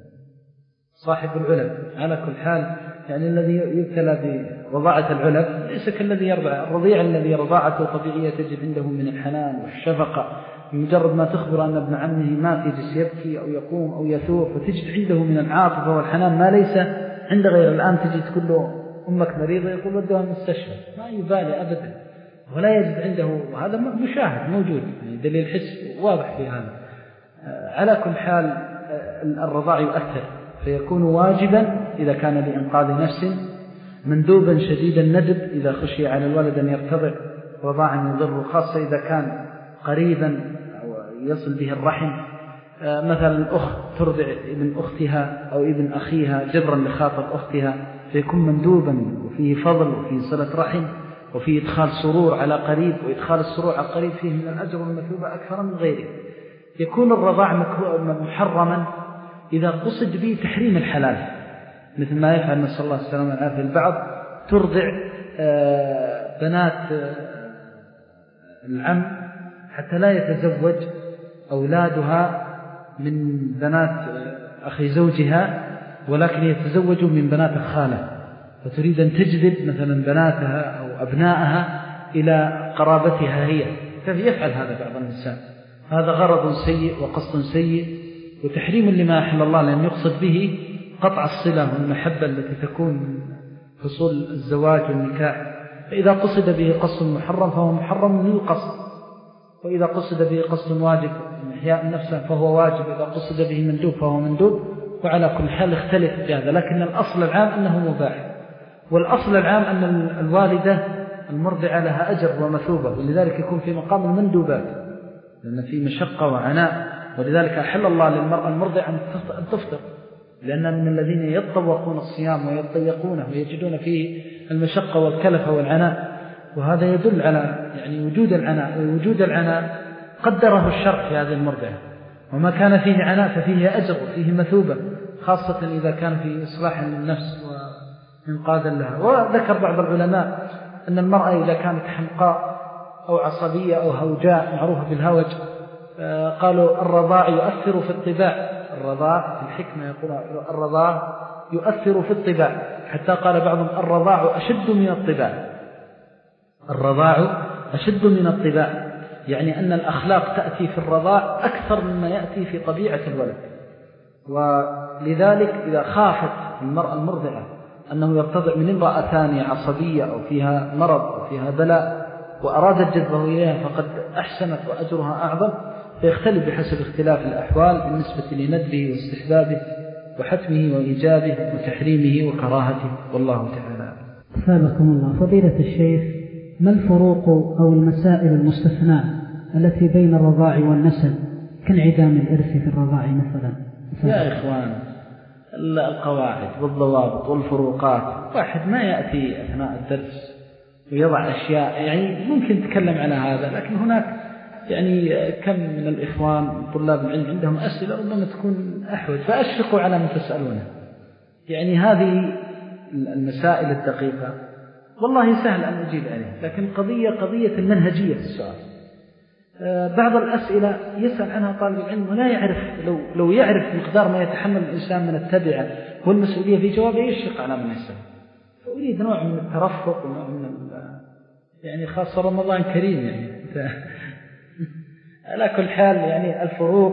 صاحب العلب، على كل حال يعني الذي يبتلى برضاعة العلب ليس كالذي يرضع. الرضيع الذي رضاعته طبيعية تجد عنده من الحنان والشفقة، بمجرد ما تخبر أن ابن عمه مات يجلس يبكي أو يقوم أو يثور، وتجد عنده من العاطفة والحنان ما ليس عند غير. الآن تجد كله أمك مريضة يقول ودها المستشفى، ما يبالي أبدا، ولا يجد عنده، وهذا مشاهد موجود، يعني دليل حس واضح في هذا. على كل حال الرضاع يؤثر، فيكون واجبا إذا كان لإنقاذ نفس، مندوبا شديد الندب إذا خشي على الولد أن يرتضع رضاعا يضر، خاصة إذا كان قريبا أو يصل به الرحم، مثلا الأخت ترضع ابن أختها أو ابن أخيها جبرا لخاطر أختها، فيكون مندوبا وفيه فضل وفيه صلة رحم وفيه إدخال سرور على قريب، وإدخال السرور على قريب فيه من الأجر والمثوبة أكثر من غيره. يكون الرضاع محرما إذا قصد به تحريم الحلال، مثل ما يفعل نسأل الله السلامة والعافية البعض ترضع بنات العم حتى لا يتزوج أولادها من بنات أخي زوجها، ولكن يتزوجوا من بنات الخالة، فتريد أن تجذب مثلا بناتها أو أبنائها إلى قرابتها هي، فيفعل هذا بعض النساء. هذا غرض سيء وقصد سيء وتحريم لما أحل الله، لأن يقصد به قطع الصلة والمحبة التي تكون من حصول الزواج والنكاح. فإذا قصد به قصد محرم فهو محرم من القصد، وإذا قصد به قصد واجب من إحياء النفس فهو واجب، إذا قصد به مندوب فهو مندوب. وعلى كل حال اختلف بهذا، لكن الأصل العام أنه مباح، والأصل العام أن الوالدة المرضعة لها أجر ومثوبة، ولذلك يكون في مقام المندوبات، لأن في مشقة وعناء. ولذلك أحل الله للمرأة المرضعة أن تفطر، لأن من الذين يتطوقون الصيام ويتضيقونه ويجدون فيه المشقة والكلفة والعناء، وهذا يدل على يعني وجود العناء، ووجود العناء قدره الشرع في هذه المرضعة، وما كان فيه عناء ففيه أجر وفيه مثوبة، خاصة إذا كان في إصلاح للنفس وإنقاذا لها. وذكر بعض العلماء أن المرأة إذا كانت حمقاء أو عصبية أو هوجاء معروفة بالهوج، قالوا الرضاع يؤثر في الطباع، الرضاع في الحكمة يقول الرضاع يؤثر في الطباع، حتى قال بعضهم الرضاع أشد من الطباع، الرضاع أشد من الطباع، يعني أن الأخلاق تأتي في الرضاع أكثر مما يأتي في طبيعة الولد. ولذلك إذا خافت المرأة المرضعة أنه يرتضع من امرأة ثانية عصبية أو فيها مرض أو فيها بلاء وأرادت جذبه إليها فقد أحسنت وأجرها أعظم، فيختلف بحسب اختلاف الأحوال بالنسبة لندبه واستحبابه وحتمه وإيجابه وتحريمه وكراهته، والله تعالى. أثابكم الله. فضيلة الشيخ، ما الفروق أو المسائل المستثناة التي بين الرضاع والنسل كانعدام الإرث في الرضاع مثلا؟ يا إخوان، القواعد والضوابط والفروقات واحد ما يأتي أثناء الدرس ويضع أشياء، يعني ممكن نتكلم على هذا، لكن هناك يعني كم من الإخوان طلاب العلم عندهم أسئلة ربما تكون أحوج، فأشفقوا على من تسألونه. يعني هذه المسائل الدقيقة والله سهل أن أجيب عليها، لكن قضية قضية المنهجية في السؤال. بعض الأسئلة يسأل عنها طالب العلم ولا يعرف، لو, لو يعرف مقدار ما يتحمل الإنسان من التبعة والمسؤولية في جوابه يشفق على من يسأل. فأريد نوع من الترفق ونوع من يعني خاصة رمضان كريم يعني على كل حال يعني الفروق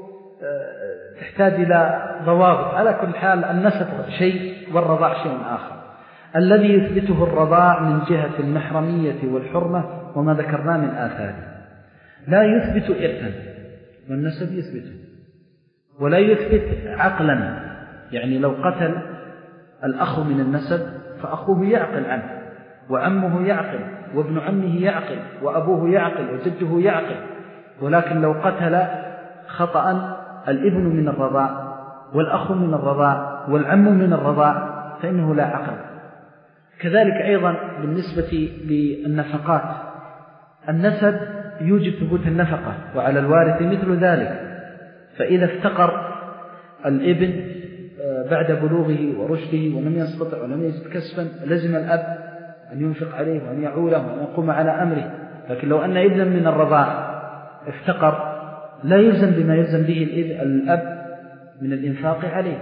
تحتاج إلى ضوابط. على كل حال النسب شيء والرضاع شيء آخر. الذي يثبته الرضاع من جهة المحرمية والحرمة وما ذكرناه من آثاره لا يثبت إرثا، والنسب يثبته، ولا يثبت عقلا. يعني لو قتل الأخ من النسب فأخوه يعقل عنه، وعمه يعقل، وابن عمه يعقل، وأبوه يعقل، وجده يعقل. ولكن لو قتل خطأ الابن من الرضاع والأخ من الرضاع والعم من الرضاع فإنه لا عقل. كذلك أيضا بالنسبة للنفقات، النسب يوجب ثبوت النفقة وعلى الوارث مثل ذلك. فإذا افتقر الابن بعد بلوغه ورشده ولم يستطع ولم يجد كسبا لزم الأب أن ينفق عليه وأن يعوله وأن يقوم على أمره. لكن لو أن ابنا من الرضاع افتقر لا يلزم بما يلزم به الأب من الإنفاق عليه.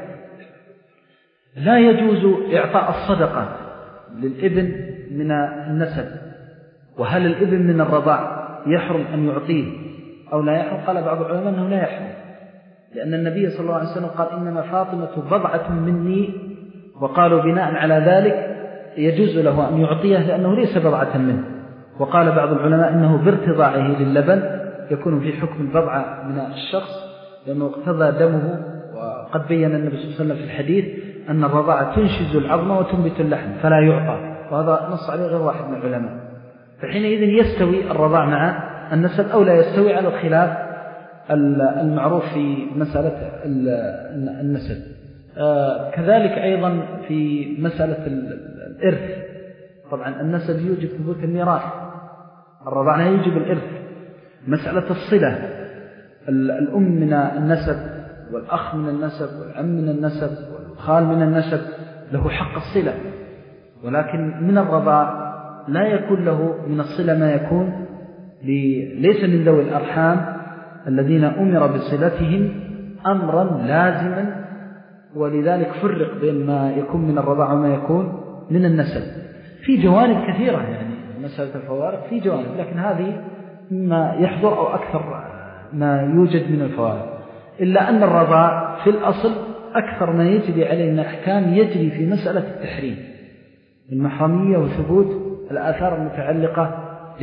لا يجوز إعطاء الصدقة للابن من النسب. وهل الابن من الرضاع يحرم أن يعطيه أو لا يحرم؟ قال بعض العلماء أنه لا يحرم، لأن النبي صلى الله عليه وسلم قال إنما فاطمة بضعة مني، وقالوا بناء على ذلك يجوز له أن يعطيه لأنه ليس بضعة منه. وقال بعض العلماء إنه بارتضاعه للبن يكون في حكم البضعة من الشخص، لأنه اقتضى دمه. وقد بين النبي صلى الله عليه وسلم في الحديث أن الرضاعة تنشز العظم وتنبت اللحم فلا يعطى، وهذا نص عليه غير واحد من العلماء. فحينئذ يستوي الرضاع مع النسب أو لا يستوي على الخلاف المعروف في مسألة النسب. كذلك أيضا في مسألة الإرث، طبعا النسب يوجب ثبوت الميراث، الرضاع لا يوجب الإرث. مسألة الصلة، الأم من النسب والأخ من النسب والعم من النسب والخال من النسب له حق الصلة، ولكن من الرضاع لا يكون له من الصلة ما يكون ليس من ذوي الأرحام الذين أمر بصلتهم أمرا لازما. ولذلك فرق بين ما يكون من الرضاع وما يكون من النسب في جوانب كثيرة. يعني مسألة الفوارق في جوانب، لكن هذه ما يحضر أو أكثر ما يوجد من الفوارق. إلا أن الرضاع في الأصل أكثر ما يجري عليه من الأحكام يجري في مسألة التحريم، المحرمية وثبوت الآثار المتعلقة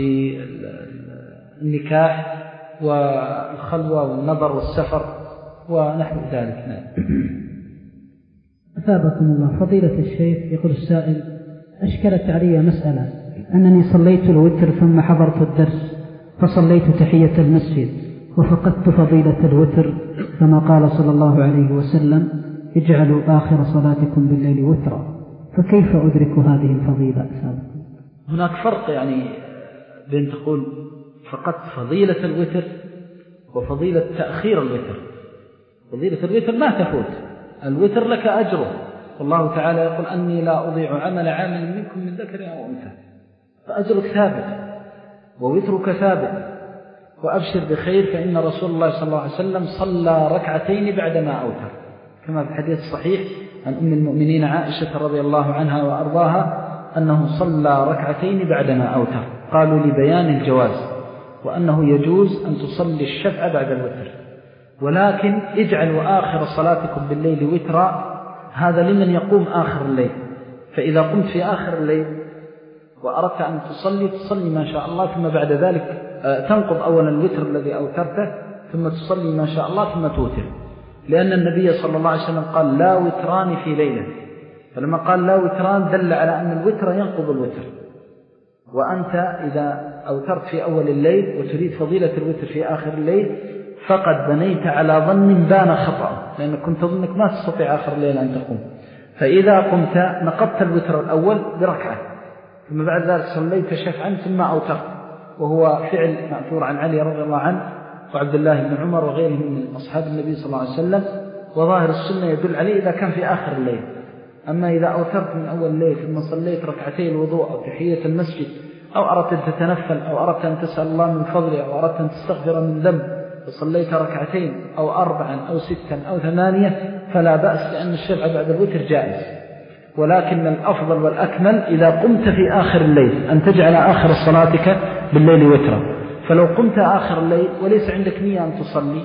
بالنكاح والخلوة والنظر والسفر ونحو ذلك. نعم. أثابكم الله. فضيلة الشيخ، يقول السائل: أشكلت علي مسألة أنني صليت الوتر ثم حضرت الدرس فصليت تحية المسجد وفقدت فضيلة الوتر كما قال صلى الله عليه وسلم: اجعلوا آخر صلاتكم بالليل وترا، فكيف أدرك هذه الفضيلة؟ هناك فرق يعني بين تقول فقدت فضيلة الوتر وفضيلة تأخير الوتر. فضيلة الوتر ما تفوت، الوتر لك أجره، والله تعالى يقول أني لا أضيع عمل عامل منكم من ذكر أو أنثى، فأجرك ثابت ووترك ثابت. وأبشر بخير فإن رسول الله صلى الله عليه وسلم صلى ركعتين بعدما أوتر، كما في الحديث الصحيح عن أم المؤمنين عائشة رضي الله عنها وأرضاها أنه صلى ركعتين بعدما أوتر، قالوا لبيان الجواز وأنه يجوز أن تصلي الشفع بعد الوتر، ولكن اجعلوا آخر صلاتكم بالليل وترا، هذا لمن يقوم آخر الليل. فإذا قمت في آخر الليل وأردت أن تصلي تصلي ما شاء الله، ثم بعد ذلك تنقض أولا الوتر الذي أوترته ثم تصلي ما شاء الله ثم توتر، لأن النبي صلى الله عليه وسلم قال لا وتران في ليلة، فلما قال لا وتران دل على أن الوتر ينقض الوتر. وأنت إذا أوترت في أول الليل وتريد فضيلة الوتر في آخر الليل فقد بنيت على ظن بان خطأ، لأنك كنت تظنك ما تستطيع آخر الليل أن تقوم. فإذا قمت نقضت الوتر الأول بركعة، ثم بعد ذلك صليت شفعا ثم أوترت، وهو فعل مأثور عن علي رضي الله عنه وعبد الله بن عمر وغيرهم من أصحاب النبي صلى الله عليه وسلم، وظاهر السنة يدل عليه إذا كان في آخر الليل. أما إذا أوترت من أول الليل ثم صليت ركعتي الوضوء أو تحية المسجد، أو أردت أن تتنفل، أو أردت أن تسأل الله من فضله، أو أردت أن تستغفر من ذنب، وصليت ركعتين أو أربعا أو ستا أو ثمانية فلا بأس، لأن الشفع بعد الوتر جائز. ولكن الأفضل والأكمل إذا قمت في آخر الليل أن تجعل آخر صلاتك بالليل وترا. فلو قمت آخر الليل وليس عندك نية أن تصلي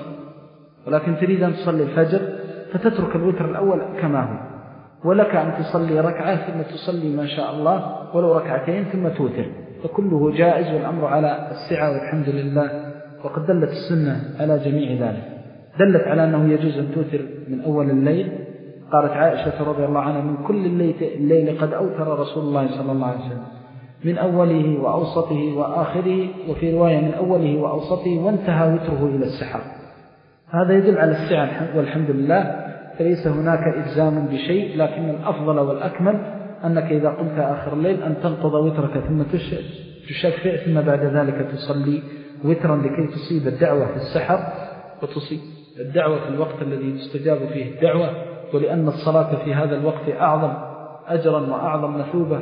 ولكن تريد أن تصلي الفجر فتترك الوتر الأول كما هو، ولك أن تصلي ركعة ثم تصلي ما شاء الله ولو ركعتين ثم توتر، فكله جائز والأمر على السعة والحمد لله. وقد دلت السنة على جميع ذلك، دلت على أنه يجوز أن توتر من أول الليل. قالت عائشة رضي الله عنها من كل الليل قد أوتر رسول الله صلى الله عليه وسلم، من أوله وأوسطه وآخره، وفي رواية من أوله وأوسطه وانتهى وتره إلى السحر. هذا يدل على السعة والحمد لله، فليس هناك إلزام بشيء، لكن الأفضل والأكمل أنك إذا قمت آخر الليل أن تنقض وترك ثم تشفع، ثم بعد ذلك تصلي وترا لكي تصيب الدعوة في السحر وتصيب الدعوة في الوقت الذي تستجاب فيه الدعوة، ولأن الصلاة في هذا الوقت أعظم أجرا وأعظم مثوبة.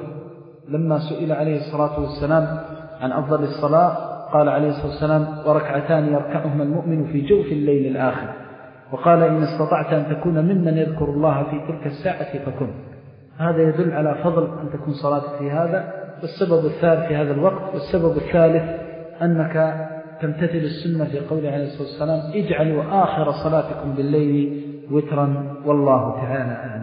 لما سئل عليه الصلاة والسلام عن أفضل الصلاة قال عليه الصلاة والسلام وركعتان يركعهما المؤمن في جوف الليل الآخر، وقال إن استطعت أن تكون ممن يذكر الله في تلك الساعة فكن. هذا يدل على فضل أن تكون صلاتك في هذا. والسبب الثالث في هذا الوقت، والسبب الثالث أنك تمتثل السنة في قوله عليه الصلاة والسلام اجعلوا آخر صلاتكم بالليل وترا والله تعالى أعلم.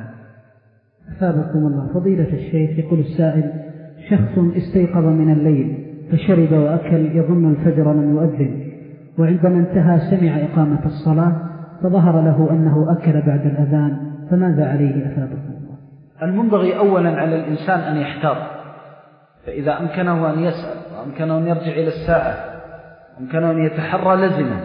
أثابكم الله. فضيلة الشيخ، يقول السائل: شخص استيقظ من الليل فشرب وأكل يظن الفجر لم يؤذن، وعندما انتهى سمع إقامة الصلاة فظهر له أنه أكل بعد الأذان، فماذا عليه أثابكم الله؟ المنبغي أولا على الإنسان أن يحتاط، فإذا أمكنه أن يسأل وأمكنه أن يرجع إلى الساعة أمكنه أن يتحرى لزمه،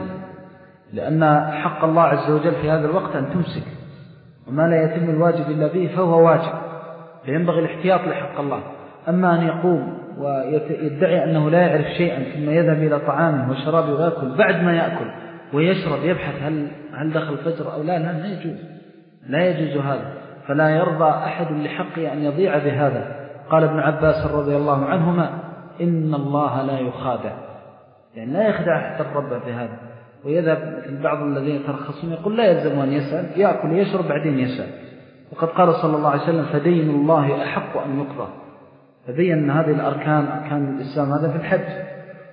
لأن حق الله عز وجل في هذا الوقت أن تمسك، وما لا يتم الواجب إلا به فهو واجب، فينبغي الاحتياط لحق الله. أما أن يقوم ويدعي أنه لا يعرف شيئا ثم يذهب إلى طعامه وشرابه ويأكل، بعد ما يأكل ويشرب يبحث هل, هل دخل الفجر أو لا، لا لا يجوز لا يجوز هذا، فلا يرضى أحد لحقه أن يضيع بهذا. قال ابن عباس رضي الله عنهما إن الله لا يخادع، يعني لا يخدع حتى الرب بهذا، ويذهب مثل بعض الذين يترخصون يقول لا يلزم أن يسأل، يأكل يشرب بعدين يسأل. وقد قال صلى الله عليه وسلم فدين الله أحق أن يقضى، فبين أن هذه الأركان أركان الإسلام هذا في الحج،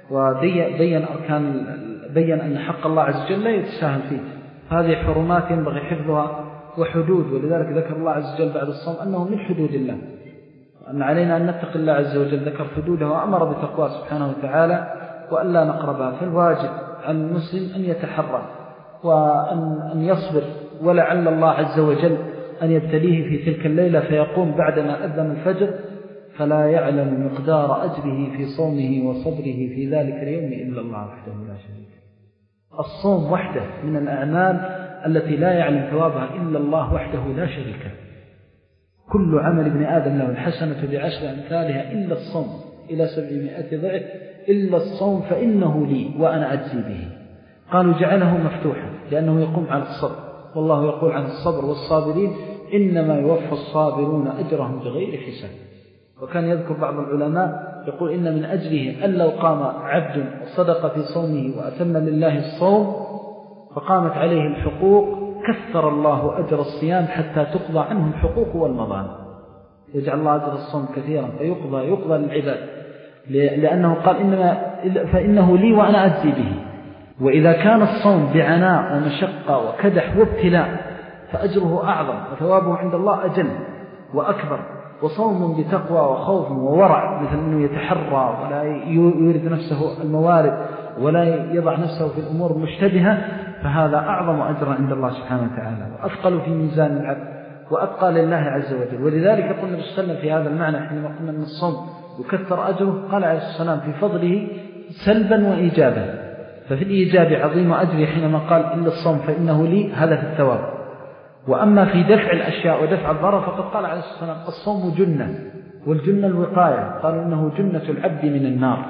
وبين أركان بين أن حق الله عز وجل لا يتساهل فيه، هذه حرمات ينبغي حفظها وحدود، ولذلك ذكر الله عز وجل بعد الصوم أنه من حدود الله، وأن علينا أن نتقي الله عز وجل، ذكر حدوده وأمر بتقواه سبحانه وتعالى وألا نقربها. فالواجب على المسلم أن يتحرى وأن يصبر، ولعل الله عز وجل أن يبتليه في تلك الليلة فيقوم بعدما أذن الفجر فلا يعلم مقدار أجره في صومه وصبره في ذلك اليوم إلا الله وحده لا شريك له. الصوم وحده من الأعمال التي لا يعلم ثوابها إلا الله وحده لا شريك له. كل عمل ابن آدم له الحسنة بعشر أمثالها إلا الصوم إلى سبعمائة ضعف، إلا الصوم فإنه لي وأنا أجزي به. قالوا جعله مفتوحا لأنه يقوم على الصبر، والله يقول عن الصبر والصابرين إنما يوفى الصابرون أجرهم بغير حساب. وكان يذكر بعض العلماء يقول إن من أجله أن لو قام عبد وصدق في صومه وأتم لله الصوم فقامت عليه الحقوق كثر الله أجر الصيام حتى تقضى عنه الحقوق والمظالم، يجعل الله أجر الصوم كثيرا فيقضى يقضى للعباد، لأنه قال إنما فإنه لي وأنا أجزي به. وإذا كان الصوم بعناء ومشقة وكدح وابتلاء فأجره أعظم وثوابه عند الله أجل وأكبر. وصوم بتقوى وخوف وورع مثل أنه يتحرى ولا يورد نفسه الموارد ولا يضع نفسه في الأمور المشتبهة فهذا أعظم أجر عند الله سبحانه وتعالى وأثقل في ميزان العبد وأتقى لله عز وجل. ولذلك قلنا النبي صلى الله عليه وسلم في هذا المعنى حينما قلنا أن الصوم يكثر أجره قال عليه الصلاة والسلام في فضله سلبا وإيجابا. ففي الإيجاب عظيم أجره حينما قال إلا الصوم فإنه لي، هذا في الثواب. وأما في دفع الأشياء ودفع الضرر فقد قال عليه الصلاة والسلام الصوم جنة، والجنة الوقاية، قالوا إنه جنة العبد من النار،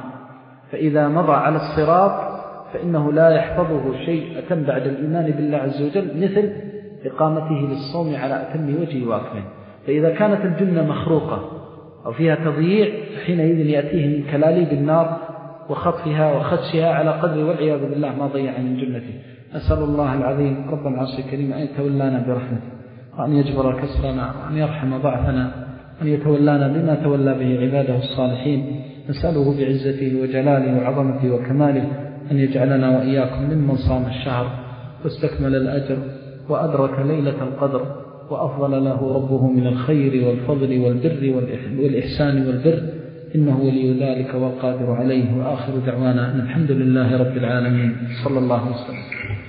فإذا مضى على الصراط فإنه لا يحفظه شيء أتم بعد الإيمان بالله عز وجل مثل إقامته للصوم على أتم وجه وأكمل. فإذا كانت الجنة مخروقة أو فيها تضييع فحينئذ يأتيه من كلاليب النار وخطفها وخدشها على قدر والعياذ بالله ما ضيع من جنته. أسأل الله العظيم رب العرش الكريم أن يتولانا برحمته وأن يجبر كسرنا وأن يرحم ضعفنا وأن يتولانا بما تولى به عباده الصالحين. نسأله بعزته وجلاله وعظمته وكماله أن يجعلنا وإياكم ممن صام الشهر واستكمل الأجر وأدرك ليلة القدر وأفضل له ربه من الخير والفضل والبر والإحسان والبر، إنه ولي ذلك والقادر عليه. وآخر دعوانا أن الحمد لله رب العالمين. صلى الله وسلم.